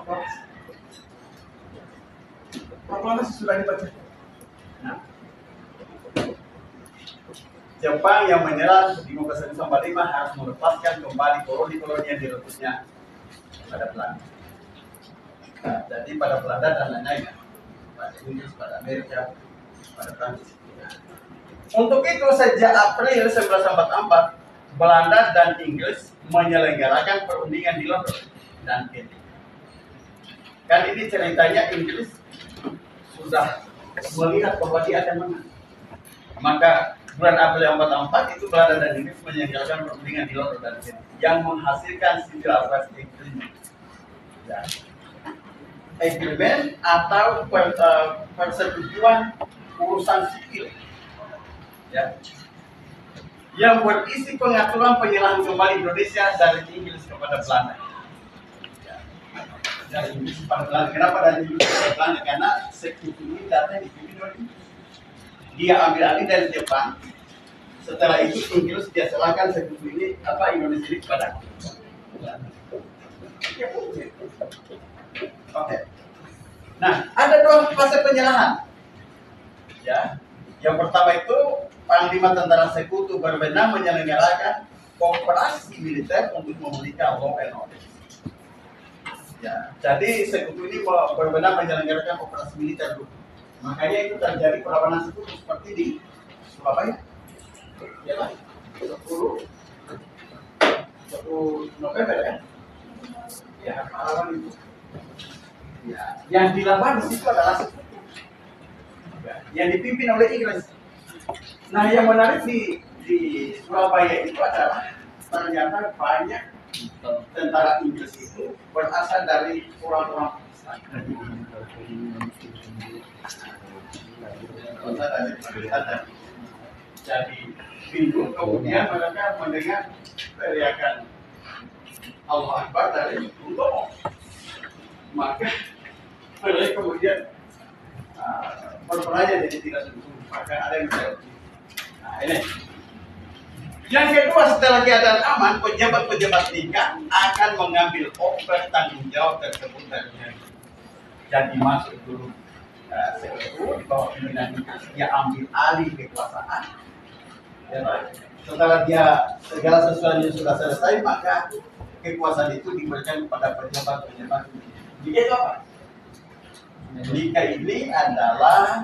Proklamasi sudah dibaca. Nah, Jepang yang menyerang di seribu sembilan ratus empat puluh lima harus melepaskan kembali koloni-koloni yang direbutnya pada Belanda. Nah, jadi pada Belanda dan lain-lain, pada Inggris, pada Amerika, pada Prancis. Untuk itu sejak April seribu sembilan ratus empat puluh empat, Belanda dan Inggris menyelenggarakan perundingan di London dan Kent. Kan ini ceritanya Inggris sudah melihat bahwa dia akan menang. Maka bulan April seribu sembilan ratus empat puluh empat itu Belanda dan Inggris menyelenggarakan perundingan di London dan Kent yang menghasilkan Civil Affairs Agreement. Ya. Agreement atau per, uh, persetujuan urusan sipil. Ya, yang berisi pengaturan penyerahan kembali Indonesia dari Inggris kepada Belanda. Ya. Dari Inggris kepada Belanda. Kenapa dari Inggris kepada Belanda? Karena sekutu ini datang dipimpin oleh Inggris. Dia ambil alih dari Jepang. Setelah itu Inggris dia serahkan sekutu ini apa Indonesia ini kepada Belanda. Oke. Nah, ada dua fase penyerahan. Ya, yang pertama itu Panglima Tentara Sekutu berwenang menyelenggarakan operasi militer untuk memulihkan law and order. Ya, jadi Sekutu ini berwenang menyelenggarakan operasi militer dulu. Makanya itu terjadi perlawanan Sekutu seperti di Surabaya. Ya kan? sepuluh November ya. Ya, perlawanan itu. Ya, yang dilawan di situ adalah Sekutu. Ya, yang dipimpin oleh Inggris. Nah, yang menarik di, di Surabaya itu adalah ternyata banyak tentara Inggris itu berasal dari orang-orang Pakistan. Jadi pintu kemudian mereka mendengar teriakan Allah Akbar dari Untomo. Maka mereka kemudian uh, berperaya jadi tidak sungguh. Maka ada yang menjawab. Nah, ini. Yang kedua, setelah keadaan aman, pejabat-pejabat tingkat akan mengambil oper tanggung jawab tersebut dari jadi masuk dulu uh, Sekutu di bawah pimpinan Inggris, dia ambil alih kekuasaan. Ya, setelah dia segala sesuatunya sudah selesai, maka kekuasaan itu diberikan kepada pejabat-pejabat. Jika itu apa? Jika ini adalah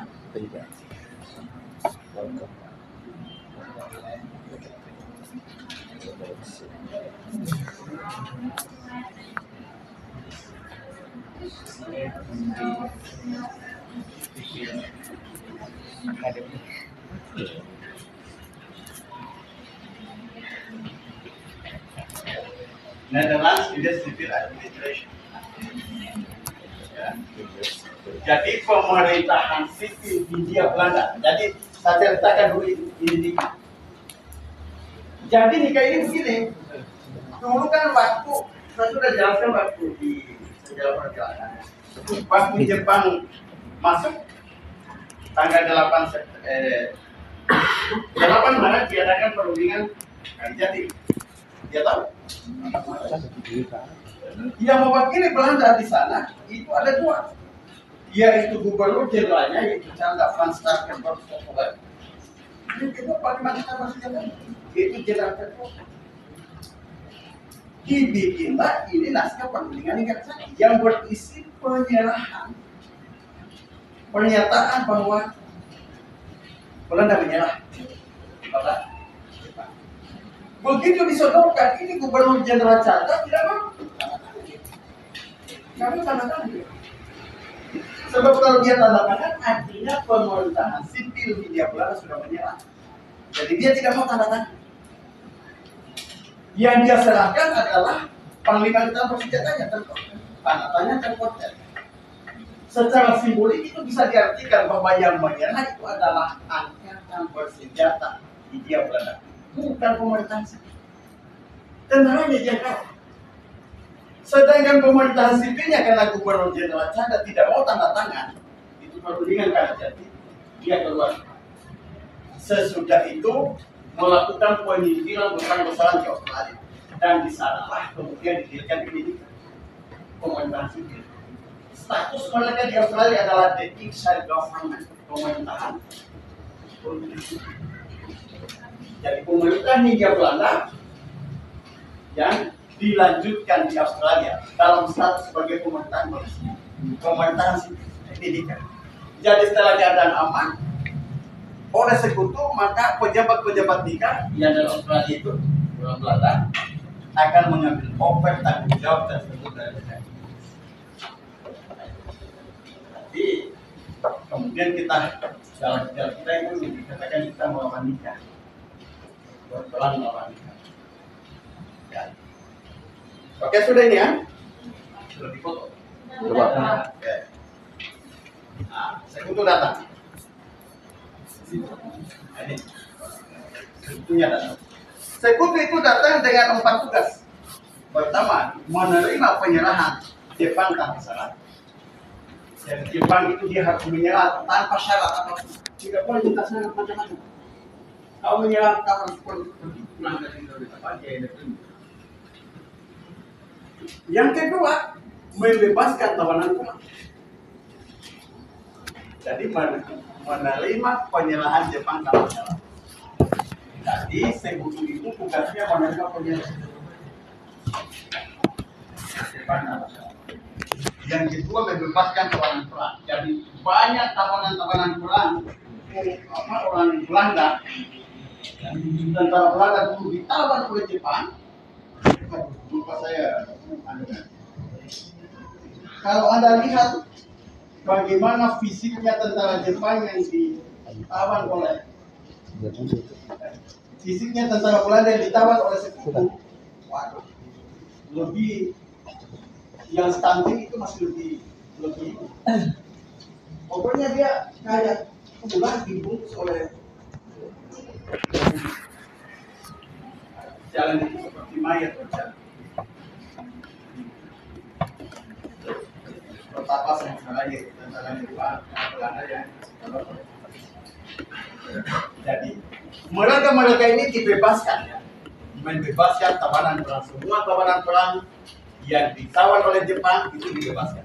Netherlands Indian Civil Administration. Ya. Jadi pemerintahan sipil Hindia Belanda. Jadi saya ceritakan dulu ini. Jadi nikah ini begini. Dulu kan waktu saya sudah jelaskan waktu di sejarah perjalanan. Waktu Jepang masuk tanggal delapan eh, delapan Maret diadakan perundingan Kalijati. Dia tahu? Yang mewakili Belanda di sana itu ada dua. Yaitu gubernur jenderalnya yaitu Chandra Franz Starkenborg. Yang kedua Panglima Tentara Nasional itu Jenderal Petrovic. dibikinlah ini naskah perundingan nikah siri yang berisi penyerahan, pernyataan bahwa Belanda menyerah kepada Jepang. Begitu disodorkan, ini Gubernur Jenderal Tjanda tidak mau. Kami tanda tangan. Sebab kalau dia tanda tangan, artinya pemerintahan sipil Hindia Belanda sudah menyerah. Jadi dia tidak mau tanda tangan. Yang dia serahkan adalah panglima kita bersenjatanya, terkotel. Tanda tangan terkotel. Secara simbolik itu bisa diartikan bahwa yang menyerah itu adalah angkatan bersenjata Hindia Belanda, bukan pemerintahan sipil. Tentaranya dia kalah. Sedangkan pemerintahan sipilnya karena Gubernur Jenderal Tjanda tidak mau tanda tangan, itu perundingan kan jadi dia keluar. Sesudah itu melakukan penyingkiran besar-besaran di Australia dan di sanalah kemudian didirikan ini pemerintahan sipil. Status mereka di Australia adalah the exile government, pemerintahan. Jadi pemerintahan Hindia Belanda yang dilanjutkan di Australia dalam status sebagai pemerintahan pemerintahan sipil pendidikan. Jadi setelah keadaan aman oleh sekutu, maka pejabat-pejabat nikah yang dari Australia itu orang Belanda akan mengambil oper tanggung jawab tersebut dari mereka. Jadi kemudian kita dalam sejarah kita itu dikatakan kita melawan nikah, berperan melawan nikah. Ya. Oke, sudah ini ya? Sudah difoto? Coba. Nah, oke. Nah, sekutu datang. Nah, ini. Sekutunya datang. Sekutu itu datang dengan empat tugas. Pertama, menerima penyerahan Jepang tanpa syarat. Dan Jepang itu dia harus menyerah tanpa syarat apapun. Tidak boleh minta syarat macam-macam. Kalau menyerah, kau harus pergi pulang dari Indonesia aja ya. Yang kedua, membebaskan tawanan perang. Jadi menerima penyerahan Jepang tanpa syarat. Jadi sekutu itu tugasnya menerima penyerahan Jepang tanpa syarat. Yang kedua, membebaskan tawanan perang. Jadi banyak tawanan-tawanan perang apa orang Belanda, tentara Belanda dulu ditawan oleh Jepang. Lupa saya. Kalau Anda lihat bagaimana fisiknya tentara Jepang yang ditawan oleh fisiknya tentara Belanda yang ditawan oleh sekutu, waduh, lebih yang stunting itu masih lebih lebih. Pokoknya dia kayak ular dibungkus oleh jalan itu seperti mayat berjalan. Betapa sengsaranya tentara Jepang Belanda ya. Jadi mereka-mereka ini dibebaskan ya, membebaskan tawanan perang. Semua tawanan perang yang ditawan oleh Jepang itu dibebaskan.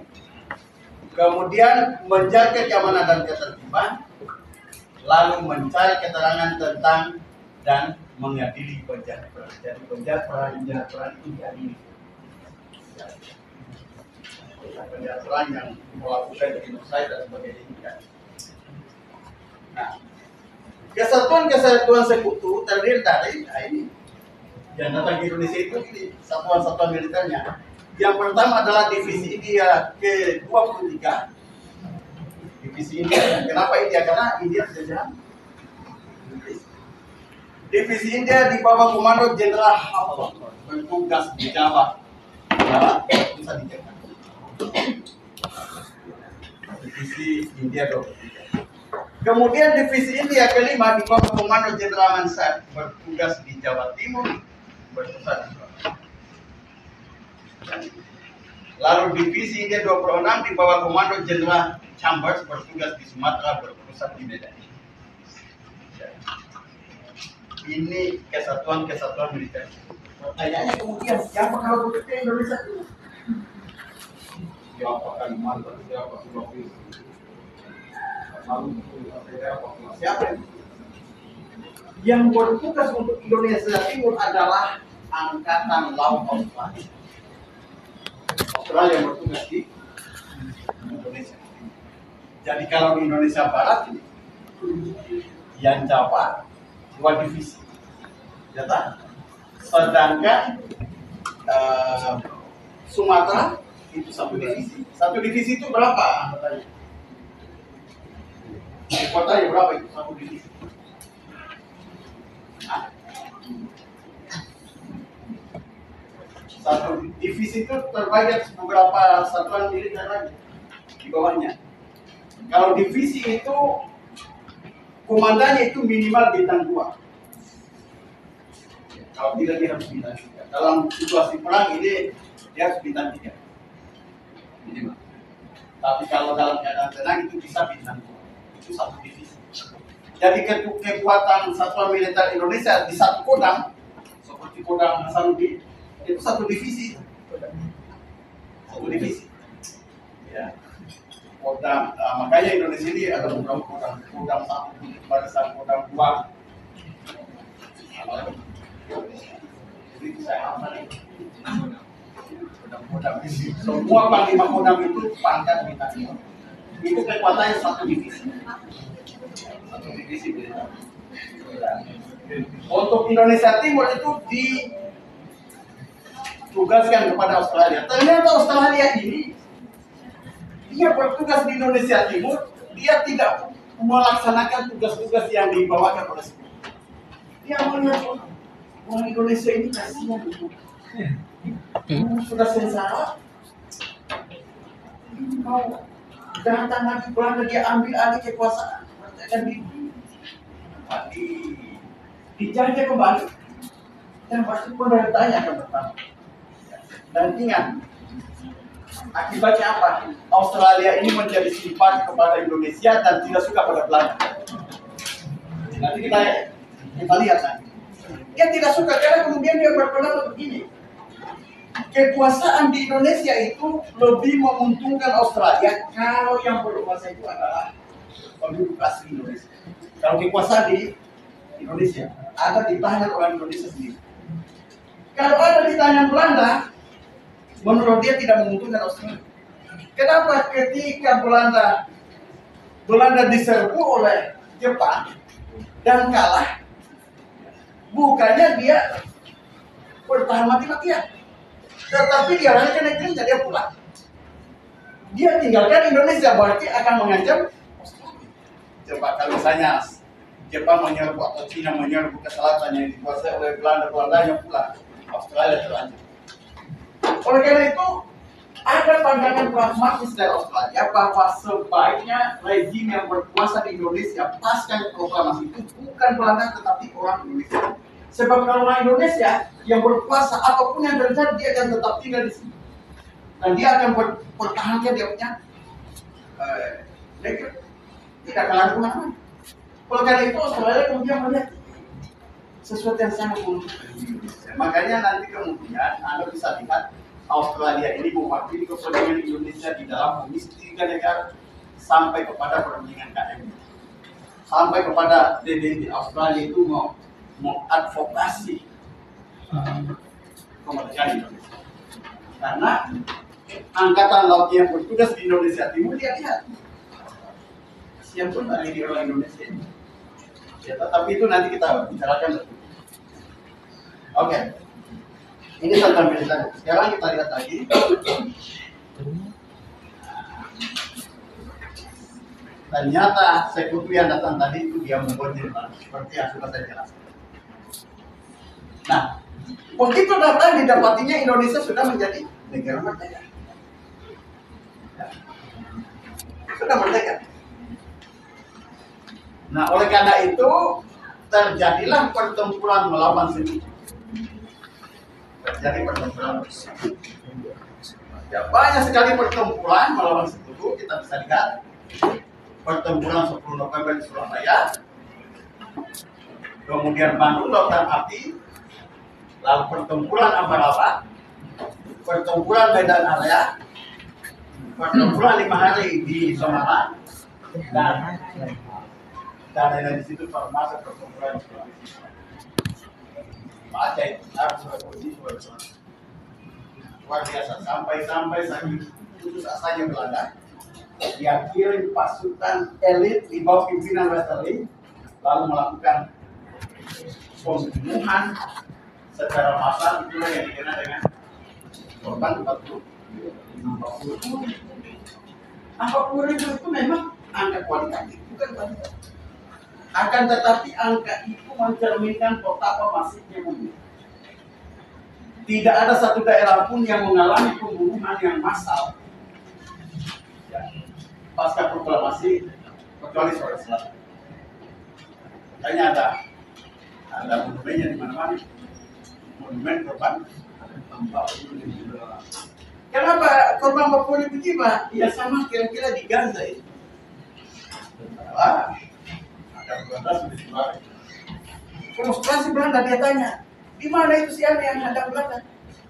Kemudian menjaga keamanan dan ketertiban, lalu mencari keterangan tentang dan mengadili penjahat perang. Jadi penjahat perang, penjahat perang itu diadili. Penjahat perang yang melakukan genocide dan sebagainya. Nah, kesatuan-kesatuan sekutu terdiri dari nah ini yang datang ke Indonesia itu ini satuan-satuan militernya. Yang pertama adalah divisi India ke dua puluh tiga. Divisi India. Kenapa India? Karena India jajahan. Divisi India di bawah komando Jenderal Howard bertugas di Jawa Barat, bisa dijaga. Divisi India dua puluh tiga. Kemudian divisi India kelima di bawah komando Jenderal Mansar bertugas di Jawa Timur, berpusat di Jawa. Lalu divisi India dua puluh enam di bawah komando Jenderal Chambers bertugas di Sumatera, berpusat di Medan. Ini kesatuan-kesatuan militer. Pertanyaannya kemudian siapa kalau bekerja Indonesia itu? Siapa Kalimantan, siapa Sulawesi? Siapa yang bertugas untuk Indonesia Timur adalah Angkatan Laut Australia. Australia yang bertugas di Indonesia. Jadi kalau di Indonesia Barat ini, yang Jawa dua divisi, ya tak? Sedangkan uh, Sumatera itu satu divisi. Satu divisi itu berapa anggotanya? Kotanya berapa itu satu divisi? Nah, satu divisi itu terbagi atas beberapa satuan militer lagi di bawahnya. Kalau divisi itu komandannya itu minimal bintang dua. Kalau tidak dia harus bintang tiga. Dalam situasi perang ini dia harus bintang tiga. Minimal. Tapi kalau dalam keadaan tenang itu bisa bintang dua. Itu satu divisi. Jadi ke kekuatan satuan militer Indonesia di satu Kodam, seperti Kodam Hasanuddin, itu satu divisi. Satu divisi. Ya. Kodam, uh, makanya Indonesia ini ada beberapa kodam, kodam satu, barisan kodam dua. Jadi saya apa nih? Kodam-kodam ini, semua panglima kodam itu pangkat bintang dua. Itu kekuatannya satu divisi. Satu divisi beda. Untuk Indonesia Timur itu ditugaskan kepada Australia. Ternyata Australia ini dia bertugas di Indonesia Timur, dia tidak melaksanakan tugas-tugas yang dibawakan oleh semua. Dia melihat orang Indonesia ini kasihan itu. Sudah sengsara, mau datang lagi Belanda dia ambil alih kekuasaan dan di, di dijajah kembali dan pasti pemerintahnya akan bertambah. Dan ingat, akibatnya apa? Australia ini menjadi simpati kepada Indonesia dan tidak suka pada Belanda. Nanti kita kita lihat nanti. Dia tidak suka karena kemudian dia berpendapat begini. Kekuasaan di Indonesia itu lebih menguntungkan Australia kalau yang berkuasa itu adalah penduduk asli Indonesia. Kalau kekuasaan di Indonesia ada di tangan orang Indonesia sendiri. Kalau ada di tangan Belanda, menurut dia tidak menguntungkan Australia. Kenapa ketika Belanda Belanda diserbu oleh Jepang dan kalah, bukannya dia bertahan mati-matian, tetapi dia lari ke negerinya, dia pulang. Dia tinggalkan Indonesia, berarti akan mengancam Australia. Coba kalau misalnya Jepang menyerbu atau Cina menyerbu ke selatan yang dikuasai oleh Belanda, Belandanya pulang, Australia terancam. Oleh karena itu, ada pandangan pragmatis dari Australia bahwa sebaiknya rezim yang berkuasa di Indonesia pasca proklamasi itu bukan Belanda tetapi orang Indonesia. Sebab kalau orang Indonesia yang berkuasa, apapun yang terjadi dia akan tetap tinggal di sini dan dia akan mempertahankan dia punya eh, negeri, tidak akan lari kemana-mana. Oleh karena itu Australia kemudian melihat sesuatu yang sangat unik. Makanya nanti kemudian Anda bisa lihat Australia ini mewakili kepentingan Indonesia di dalam komisi tiga negara sampai kepada perundingan K M, sampai kepada D D D. Australia itu mau mengadvokasi kemerdekaan Indonesia karena angkatan laut yang bertugas di Indonesia Timur dia lihat kasihan pun ada di orang Indonesia ini. Ya, tapi itu nanti kita bicarakan. Oke. Okay. Ini tentang militer. Sekarang kita lihat lagi. Ternyata sekutu yang datang tadi itu dia membuat jerman seperti yang sudah saya jelaskan. Nah, begitu datang didapatinya Indonesia sudah menjadi negara merdeka. Sudah merdeka. Nah, oleh karena itu terjadilah pertempuran melawan sekutu. Terjadi pertempuran. Ya, banyak sekali pertempuran melawan sekutu. Kita bisa lihat pertempuran sepuluh November di Surabaya, kemudian Bandung Lautan Api, lalu pertempuran apa-apa, pertempuran Medan Area, pertempuran lima hari di Semarang, dan dan ada di situ termasuk pertempuran di Sulawesi. Baca itu, luar biasa, sampai-sampai saking putus asanya Belanda, dia kirim pasukan elit di bawah pimpinan Westerling, lalu melakukan pembunuhan secara massal. Itulah yang dikenal dengan korban empat puluh. empat puluh ribu itu memang angka kualitatif, bukan kuantitatif. Akan tetapi angka itu mencerminkan betapa masifnya pembunuhan. Tidak ada satu daerah pun yang mengalami pembunuhan yang massal ya, pasca proklamasi kecuali Sulawesi Selatan. Makanya ada ada monumennya di mana-mana, monumen korban empat puluh ribu. Kenapa korban empat puluh ribu jiwa? Ya sama kira-kira di Gaza itu. Wah, ada Belanda di Belanda. Demonstrasi Belanda, dia tanya, di mana itu si Ane yang hadap Belanda?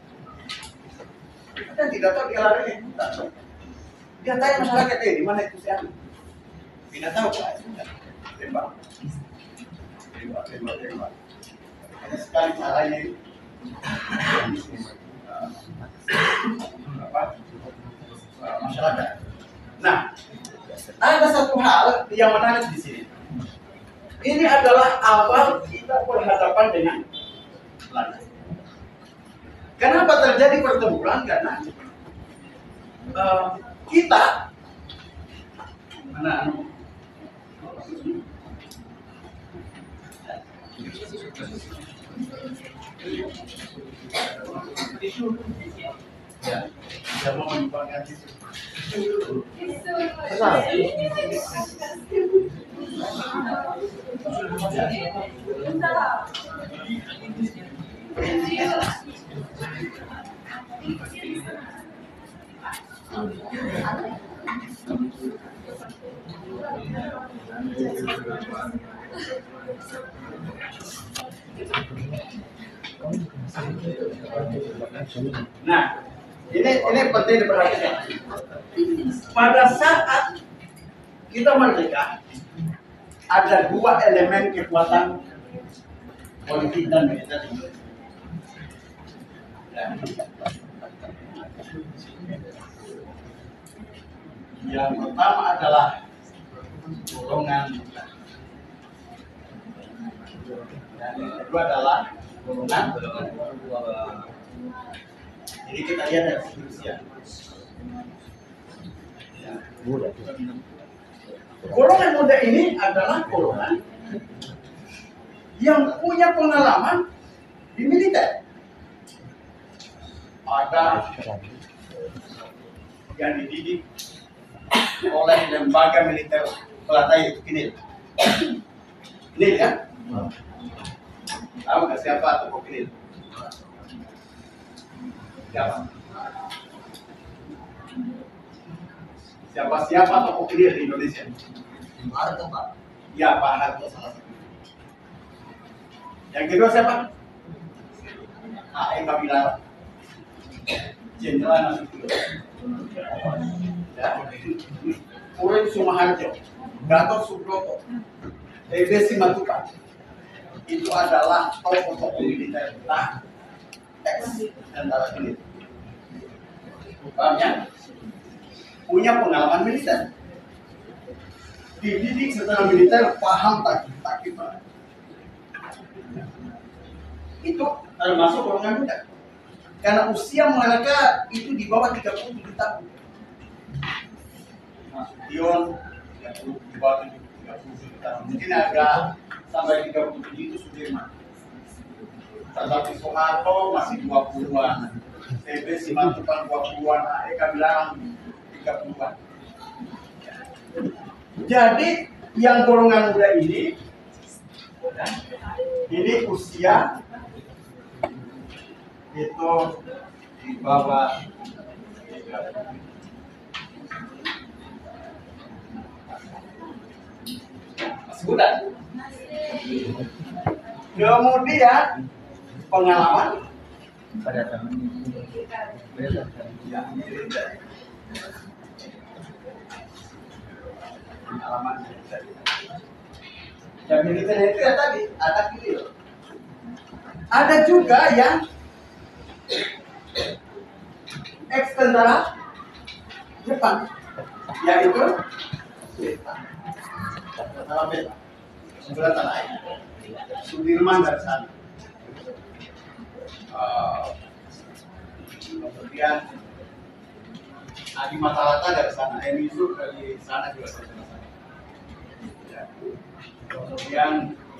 Kita tidak tahu, dia lari. Dia tanya masyarakat, eh di mana itu si Ane? Tidak tahu, Pak. Tembak. Tembak, tembak, tembak. Hanya sekali caranya itu. Apa? Masyarakat. Nah, ada satu hal yang menarik di sini. Ini adalah awal kita berhadapan dengan Belanda. Kenapa terjadi pertempuran? Karena uh, kita mana ya, bisa mau menyumbangkan itu. Nah, ini ini penting diperhatikan. Pada saat kita merdeka, ada dua elemen kekuatan politik dan militer. Yang pertama adalah golongan, dan yang kedua adalah golongan. Jadi kita lihat dari segi usia. Golongan muda ini adalah golongan yang punya pengalaman di militer. Ada yang dididik oleh lembaga militer Pelatih itu Kinil. Kinil ya? Tahu nggak siapa tokoh Kinil? Siapa? Siapa siapa tokoh Kinil di Indonesia? Harto, Pak. Ya, Pak Harto salah satu. Yang kedua siapa? A E Kabilar. Jenderal Nasution. Ya. Urip Sumaharjo, Gatot Subroto, T B Simatupang. Itu adalah tokoh-tokoh militer kita, ex tentara ini. Paham ya? Punya pengalaman militer, dididik secara militer, paham taktik-taktik. Itu termasuk golongan muda. Karena usia mereka itu di bawah tiga puluh tujuh tahun. Nasution di bawah tiga puluh tujuh tahun. Mungkin agak sampai tiga puluh tujuh itu Sudirman. Tetapi Soeharto masih dua puluhan. T B Simatupang dua puluhan. A E Kabilar tiga puluhan. Jadi yang golongan muda ini, ini usia itu di bawah tiga puluh. Masih muda. Kemudian pengalaman Pada zaman ya, militer. Pengalaman militer. Dan militer itu ya tadi ada Kinil. Ada juga yang Ex tentara Jepang, yaitu Beta. Tentara Beta. Sebelah tanah air. Sudirman dari sana. Uh, kemudian Adi Matalata dari sana, Emi Yusuf dari sana juga dari sana. Ya. Kemudian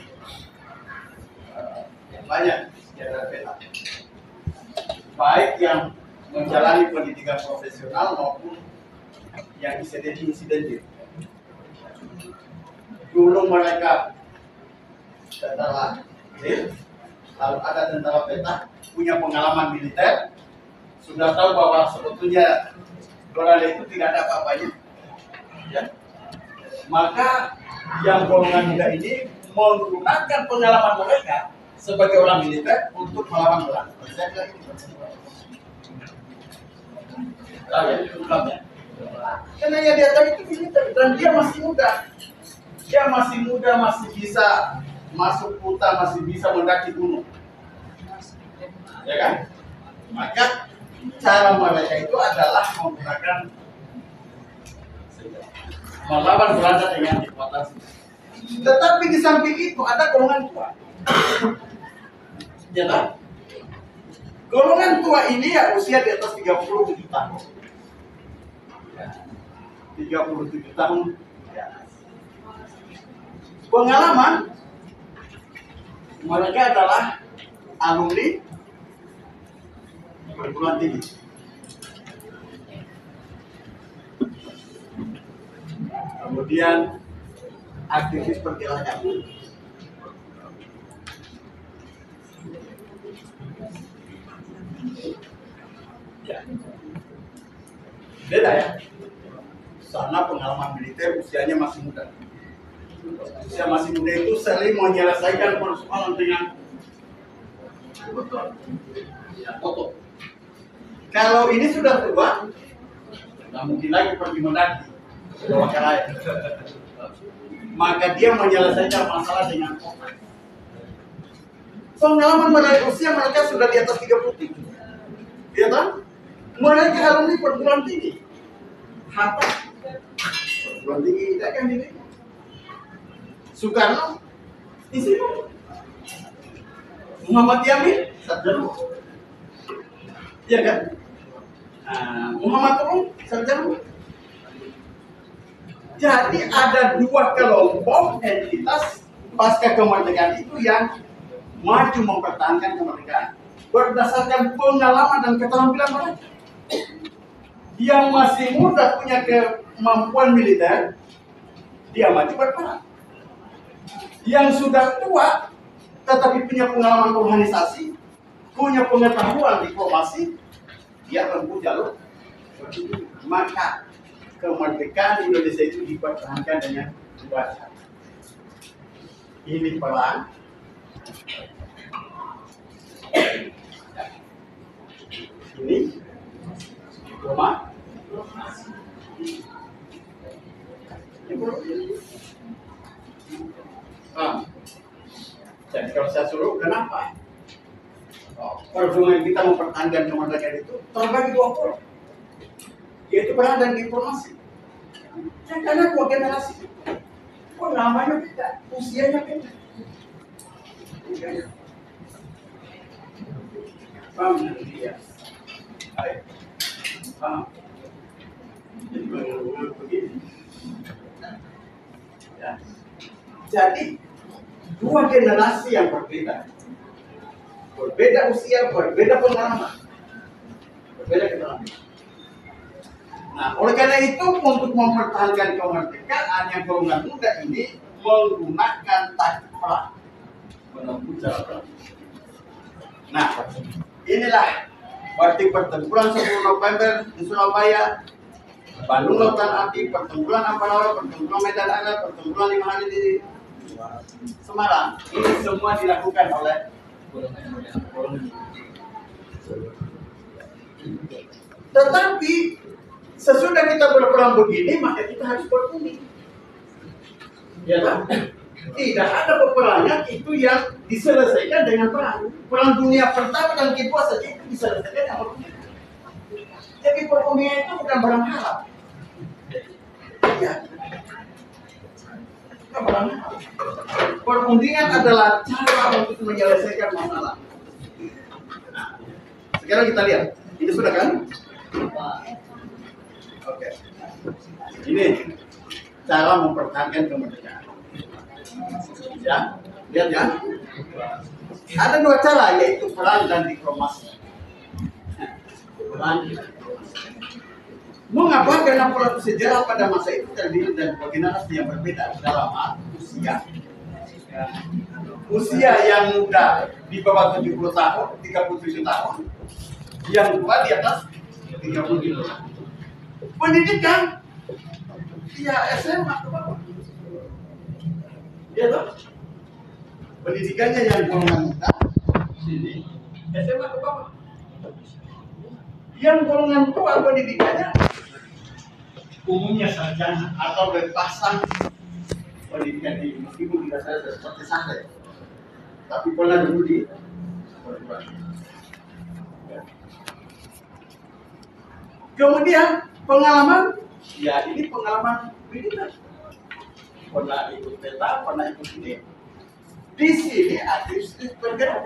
uh, banyak sejarah Beta. Baik yang menjalani pendidikan profesional maupun yang insiden-insiden. Dulu mereka tentara Bril, lalu ada tentara Beta punya pengalaman militer, sudah tahu bahwa sebetulnya Belanda itu tidak ada apa-apanya, ya. Maka yang golongan muda ini menggunakan pengalaman mereka sebagai orang militer untuk melawan Belanda. Karena yang dia tahu itu militer dan dia masih muda, dia masih muda masih bisa masuk hutan, masih bisa mendaki gunung, ya kan? Maka cara mereka itu adalah menggunakan melawan Belanda dengan kekuatan. Tetapi di samping itu ada golongan tua, ya kan? Golongan tua ini ya usia di atas tiga puluh tujuh tahun, tiga puluh tujuh tahun. Pengalaman mereka adalah alumni perguruan tinggi. Kemudian aktivis pergerakan. Ya. Beda ya. Sana pengalaman militer usianya masih muda. Usia masih muda itu sering menyelesaikan persoalan dengan ya, foto. Kalau ini sudah tua, nggak mungkin lagi pergi mendaki ke Wakaraya. Maka dia menyelesaikan masalah dengan foto. Pengalaman pada usia mereka sudah di atas tiga puluh tujuh. Ya kan? Mereka alumni perguruan tinggi. Hatta perguruan tinggi tidak kan ini. Soekarno di sini. Muhammad Yamin sarjana. Iya kan? Nah, Muhammad Rum sarjana. Jadi ada dua kelompok entitas pasca kemerdekaan itu yang maju mempertahankan kemerdekaan berdasarkan pengalaman dan keterampilan mereka. Yang masih muda punya kemampuan militer, dia maju berperang. Yang sudah tua tetapi punya pengalaman organisasi, punya pengetahuan diplomasi, dia menempuh jalur. Maka kemerdekaan Indonesia itu dipertahankan dengan dua cara. Ini perang, ini diplomasi. Nah, jadi kalau saya suruh, kenapa? Oh, perjuangan kita mempertahankan kemerdekaan itu terbagi dua pola, yaitu perang dan diplomasi. Ya, karena dua generasi, oh namanya beda, usianya beda. Paham ya? Baik. Paham. Jadi begini. Ya. Jadi dua generasi yang berbeda, berbeda usia, berbeda pengalaman, berbeda keterampilan. Nah, oleh karena itu untuk mempertahankan kemerdekaan yang golongan muda ini menggunakan taktik perang, menempuh jalan perang. Nah, inilah berarti pertempuran sepuluh November di Surabaya, Bandung Lautan Api, pertempuran Ambarawa, pertempuran Medan Area, pertempuran lima hari di Semarang. Ini semua dilakukan oleh tetapi sesudah kita berperang begini, maka kita harus berunding. Ya kan? Tidak ada peperangan itu yang diselesaikan dengan perang. Perang dunia pertama dan kedua saja itu diselesaikan dengan perang. Jadi perundingan itu bukan barang halal. Ya. Bukan barang halal. Perundingan adalah cara untuk menyelesaikan masalah. Nah, sekarang kita lihat. Ini sudah kan? Oke. Ini cara mempertahankan kemerdekaan. Ya, lihat ya. Ada dua cara, yaitu perang dan diplomasi. Perang. Mengapa? Karena pola sejarah pada masa itu terdiri dari bagaimana yang berbeda dalam arti usia. Usia yang muda di bawah tujuh puluh tahun, tiga puluh tujuh tahun. Yang tua di atas tiga puluh tahun. Pendidikan, ya S M A ke bawah. Ya toh? Pendidikannya yang golongan muda, sini S M A ke bawah. Yang golongan tua pendidikannya umumnya sarjana atau berpasang pendidikan tinggi, meskipun tidak saya seperti saya, tapi pernah dulu di kemudian pengalaman, ya ini pengalaman militer. Pernah ikut peta, pernah ikut ini. Di sini aktivis bergerak.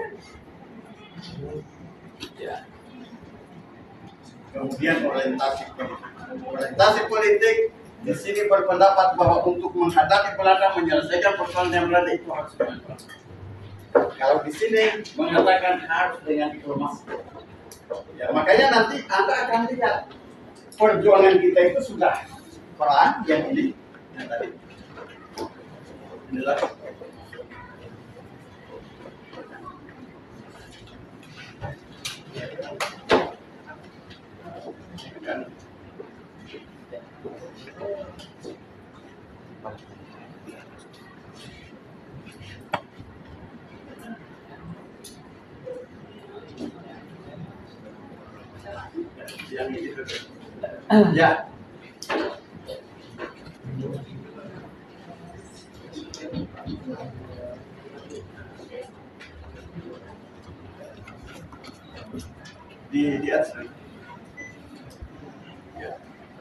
Ya. Kemudian orientasi politik. Orientasi politik di sini berpendapat bahwa untuk menghadapi Belanda, menyelesaikan persoalan yang Belanda itu harus dengan Belanda. Kalau di sini mengatakan harus dengan diplomasi. Ya, makanya nanti Anda akan lihat perjuangan kita itu sudah perang yang ini, yang tadi. Inilah. Kan. Yang ini ya. Di di atas. Ya.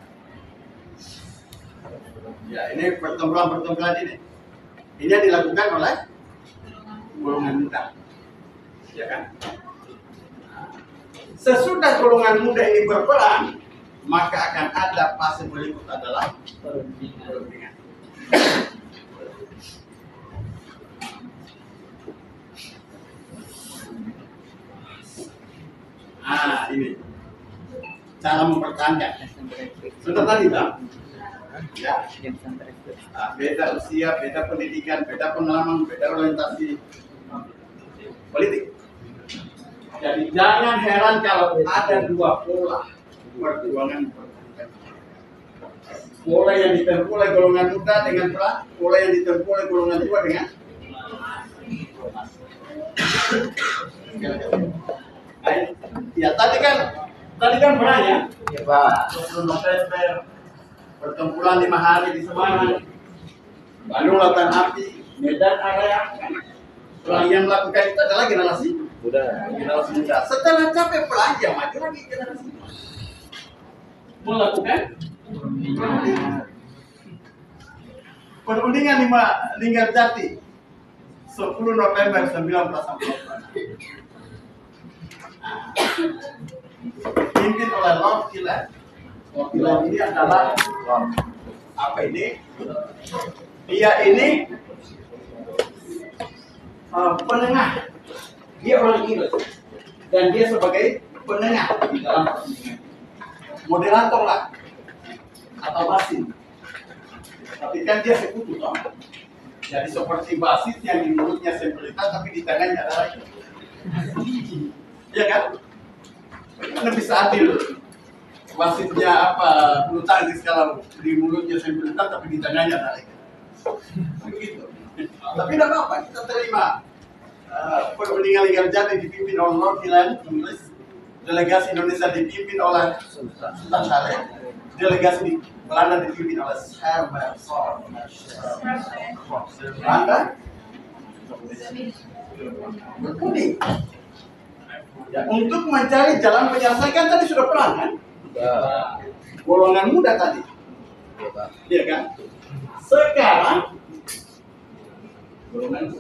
Ya, ini pertempuran-pertempuran ini. Ini yang dilakukan oleh golongan muda. Ya kan? Sesudah golongan muda ini berperang, maka akan ada fase berikut adalah perundingan. Ah, ini cara mempertahankan. Sudah tadi, Bang? Ya. Nah, beda usia, beda pendidikan, beda pengalaman, beda orientasi politik. Jadi jangan heran kalau ada dua pola perjuangan. Pola yang ditempuh oleh golongan muda dengan perang, pola yang ditempuh oleh golongan tua dengan ya tadi kan tadi kan perang ya, ya Pak. dua puluh November pertempuran lima hari di Semarang, Bandung Lautan Api, Medan area. Perang yang melakukan itu adalah generasi muda. Generasi muda. Setelah capek perang, ya maju lagi generasi muda. Melakukan perundingan lima Linggarjati sepuluh November sembilan belas empat puluh delapan. Dipimpin oleh Lord Killen. Lord Killen ini adalah apa ini? Dia ini uh, penengah. Dia orang Inggris dan dia sebagai penengah di dalam perundingan. Moderator lah atau basit. Tapi kan dia sekutu toh. Jadi seperti basit yang di mulutnya sempurna tapi di tangannya ada lagi. Iya kan? Bagaimana bisa adil? Wasitnya apa? Bulu tangkis kalau di mulutnya sempurna tapi di tangannya ada lagi. Begitu. Tapi tidak apa-apa, kita terima uh, perundingan Linggarjati dipimpin oleh Lord Killen Inggris delegasi Indonesia dipimpin oleh Sultan Saleh, delegasi di Belanda dipimpin oleh Herman Belanda berkuning. Ya, untuk mencari jalan penyelesaian tadi sudah perang kan? Golongan muda tadi, iya kan? Sekarang golongan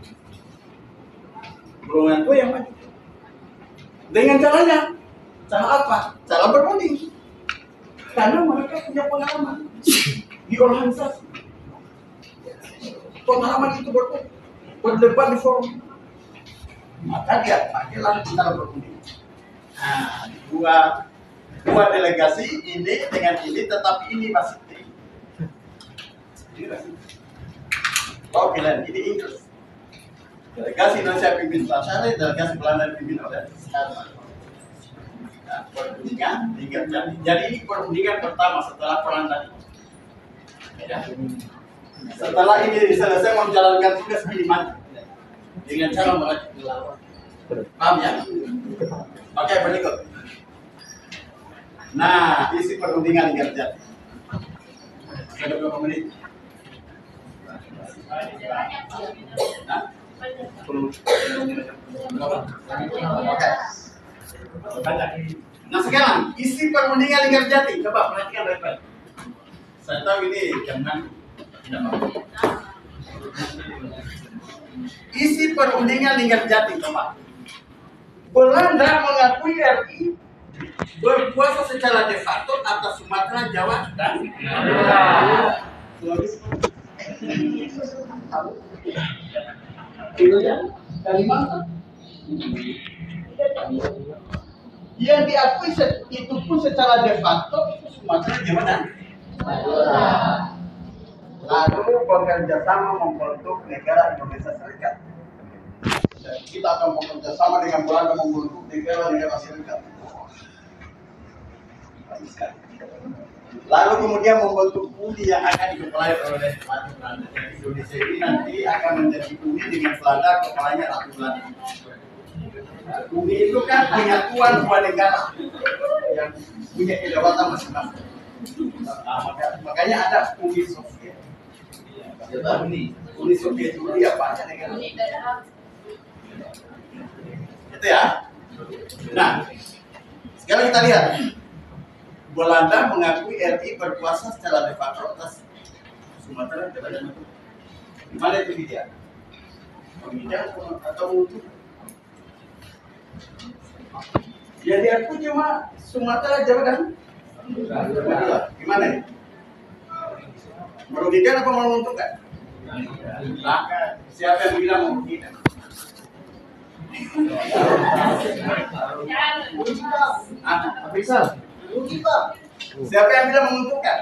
golongan tua yang maju. Dengan caranya, cara apa? Cara berunding. Karena mereka punya pengalaman di organisasi. Pengalaman itu ber berdebat di forum. Maka dia pakailah cara berunding. Nah, dua dua delegasi ini dengan ini, tetapi ini masih T. Oh, kalian ini Inggris. Delegasi Indonesia pimpin Sultan Saleh, delegasi Belanda dipimpin oleh Herman. Nah, perundingan tingkat jadi. Jadi ini perundingan pertama setelah perang tadi. Ya. Setelah ini selesai menjalankan tugas minimal dengan cara merajut melawan. Paham ya? Oke, berikut. Nah, isi perundingan tingkat jadi. Sudah berapa menit? Nah, oke. Nah sekarang isi perundingan Lingkar Jati, coba perhatikan baik-baik. Saya tahu ini jangan. Isi perundingan Lingkar Jati, coba. Belanda mengakui R I berkuasa secara de facto atas Sumatera, Jawa, dan Sulawesi. Kalimantan. Yang diakui itu pun secara de facto itu Sumatera, Jawa, dan lalu bekerja sama membentuk negara Indonesia Serikat. Dan kita akan bekerja sama dengan Belanda membentuk negara negara Serikat. Lalu kemudian membentuk uni yang akan dikepalai oleh Ratu Belanda. Jadi Indonesia ini nanti akan menjadi uni dengan Belanda, kepalanya Ratu Belanda. Uni itu kan penyatuan dua negara yang punya kedaulatan masing-masing. Nah, maka, makanya ada Uni Soviet. Uni, Uni Soviet dulu ya banyak negara. Itu ya. Nah, sekarang kita lihat. Belanda mengakui R I berkuasa secara de facto atas Sumatera, Jawa, dan Madura. Gimana itu dia? Pembicara atau untuk? Ya diakui cuma Sumatera, Jawa, dan Madura. Gimana ini? Merugikan apa menguntungkan? Nah, siapa yang bilang merugikan? Ah, bisa. Siapa yang bilang menguntungkan?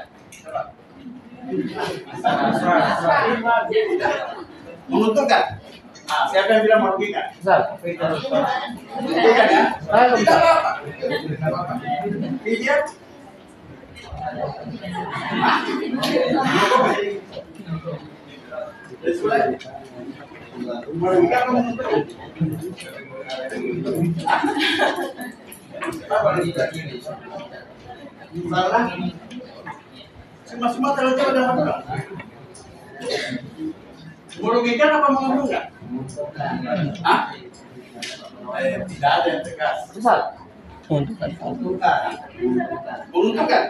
Menguntungkan. Ah, siapa yang bilang merugikan? Merugikan ya? Tidak apa-apa. Iya. Merugikan atau menguntungkan? Salah. Semua-semua terlalu jauh dan Madura. Merugikan apa menguntungkan? Hah? Eh, tidak ada yang tegas. Menguntungkan. Menguntungkan.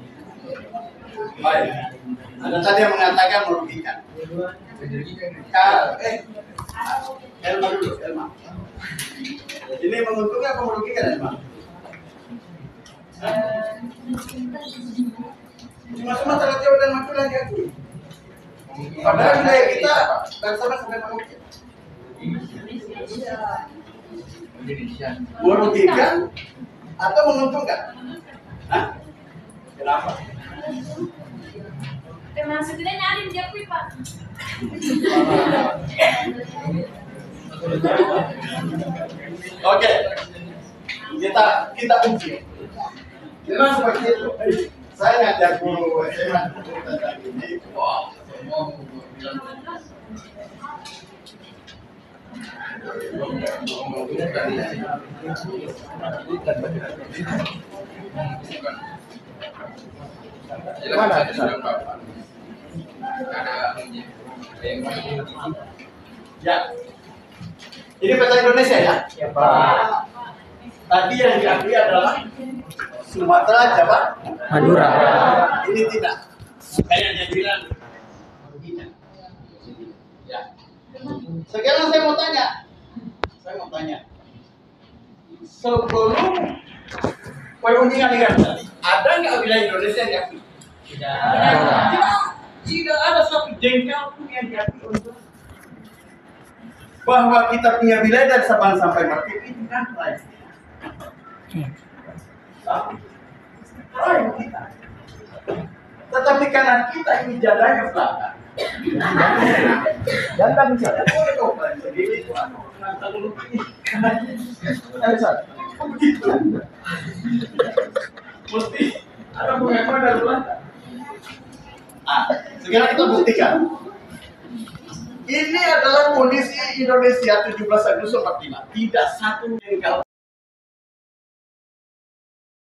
Baik. Ada tadi yang mengatakan merugikan. Eh, Elma dulu, Elma. Ini menguntungkan apa merugikan, Elma? Cuma-cuma terlalu jauh dan Madura yang diakui. Padahal wilayah kita dan sana sampai merugikan. Merugikan atau menguntungkan? Hah? Kenapa? Maksudnya nyari diakui Pak. Oke, kita kita uji. Memang seperti itu. Saya ngajak guru S M A tentang ini. Wah, semua bilang Ya. Ini peta Indonesia ya? Ya, Pak. Tadi yang diakui adalah Sumatera, Jawa, Madura. Ini tidak. Kayak yang bilang. Ya. Sekarang saya mau tanya. Saya mau tanya. Sebelum perundingan negara, ada nggak wilayah Indonesia yang diakui? Tidak. Tidak. Tidak ada satu jengkal pun yang diakui untuk bahwa kita punya wilayah dari Sabang sampai Merauke itu kan lain. Lain kita. Tetapi karena kita ini jadanya belakang. Janda bisa. Boleh kok Pak, sendiri itu anu, nantang dulu ini. Bisa. Begitu. Mesti ada pengakuan dari belakang. Ah, sekarang kita buktikan. Ini adalah kondisi Indonesia tujuh belas Agustus empat puluh lima. Tidak satu jengkal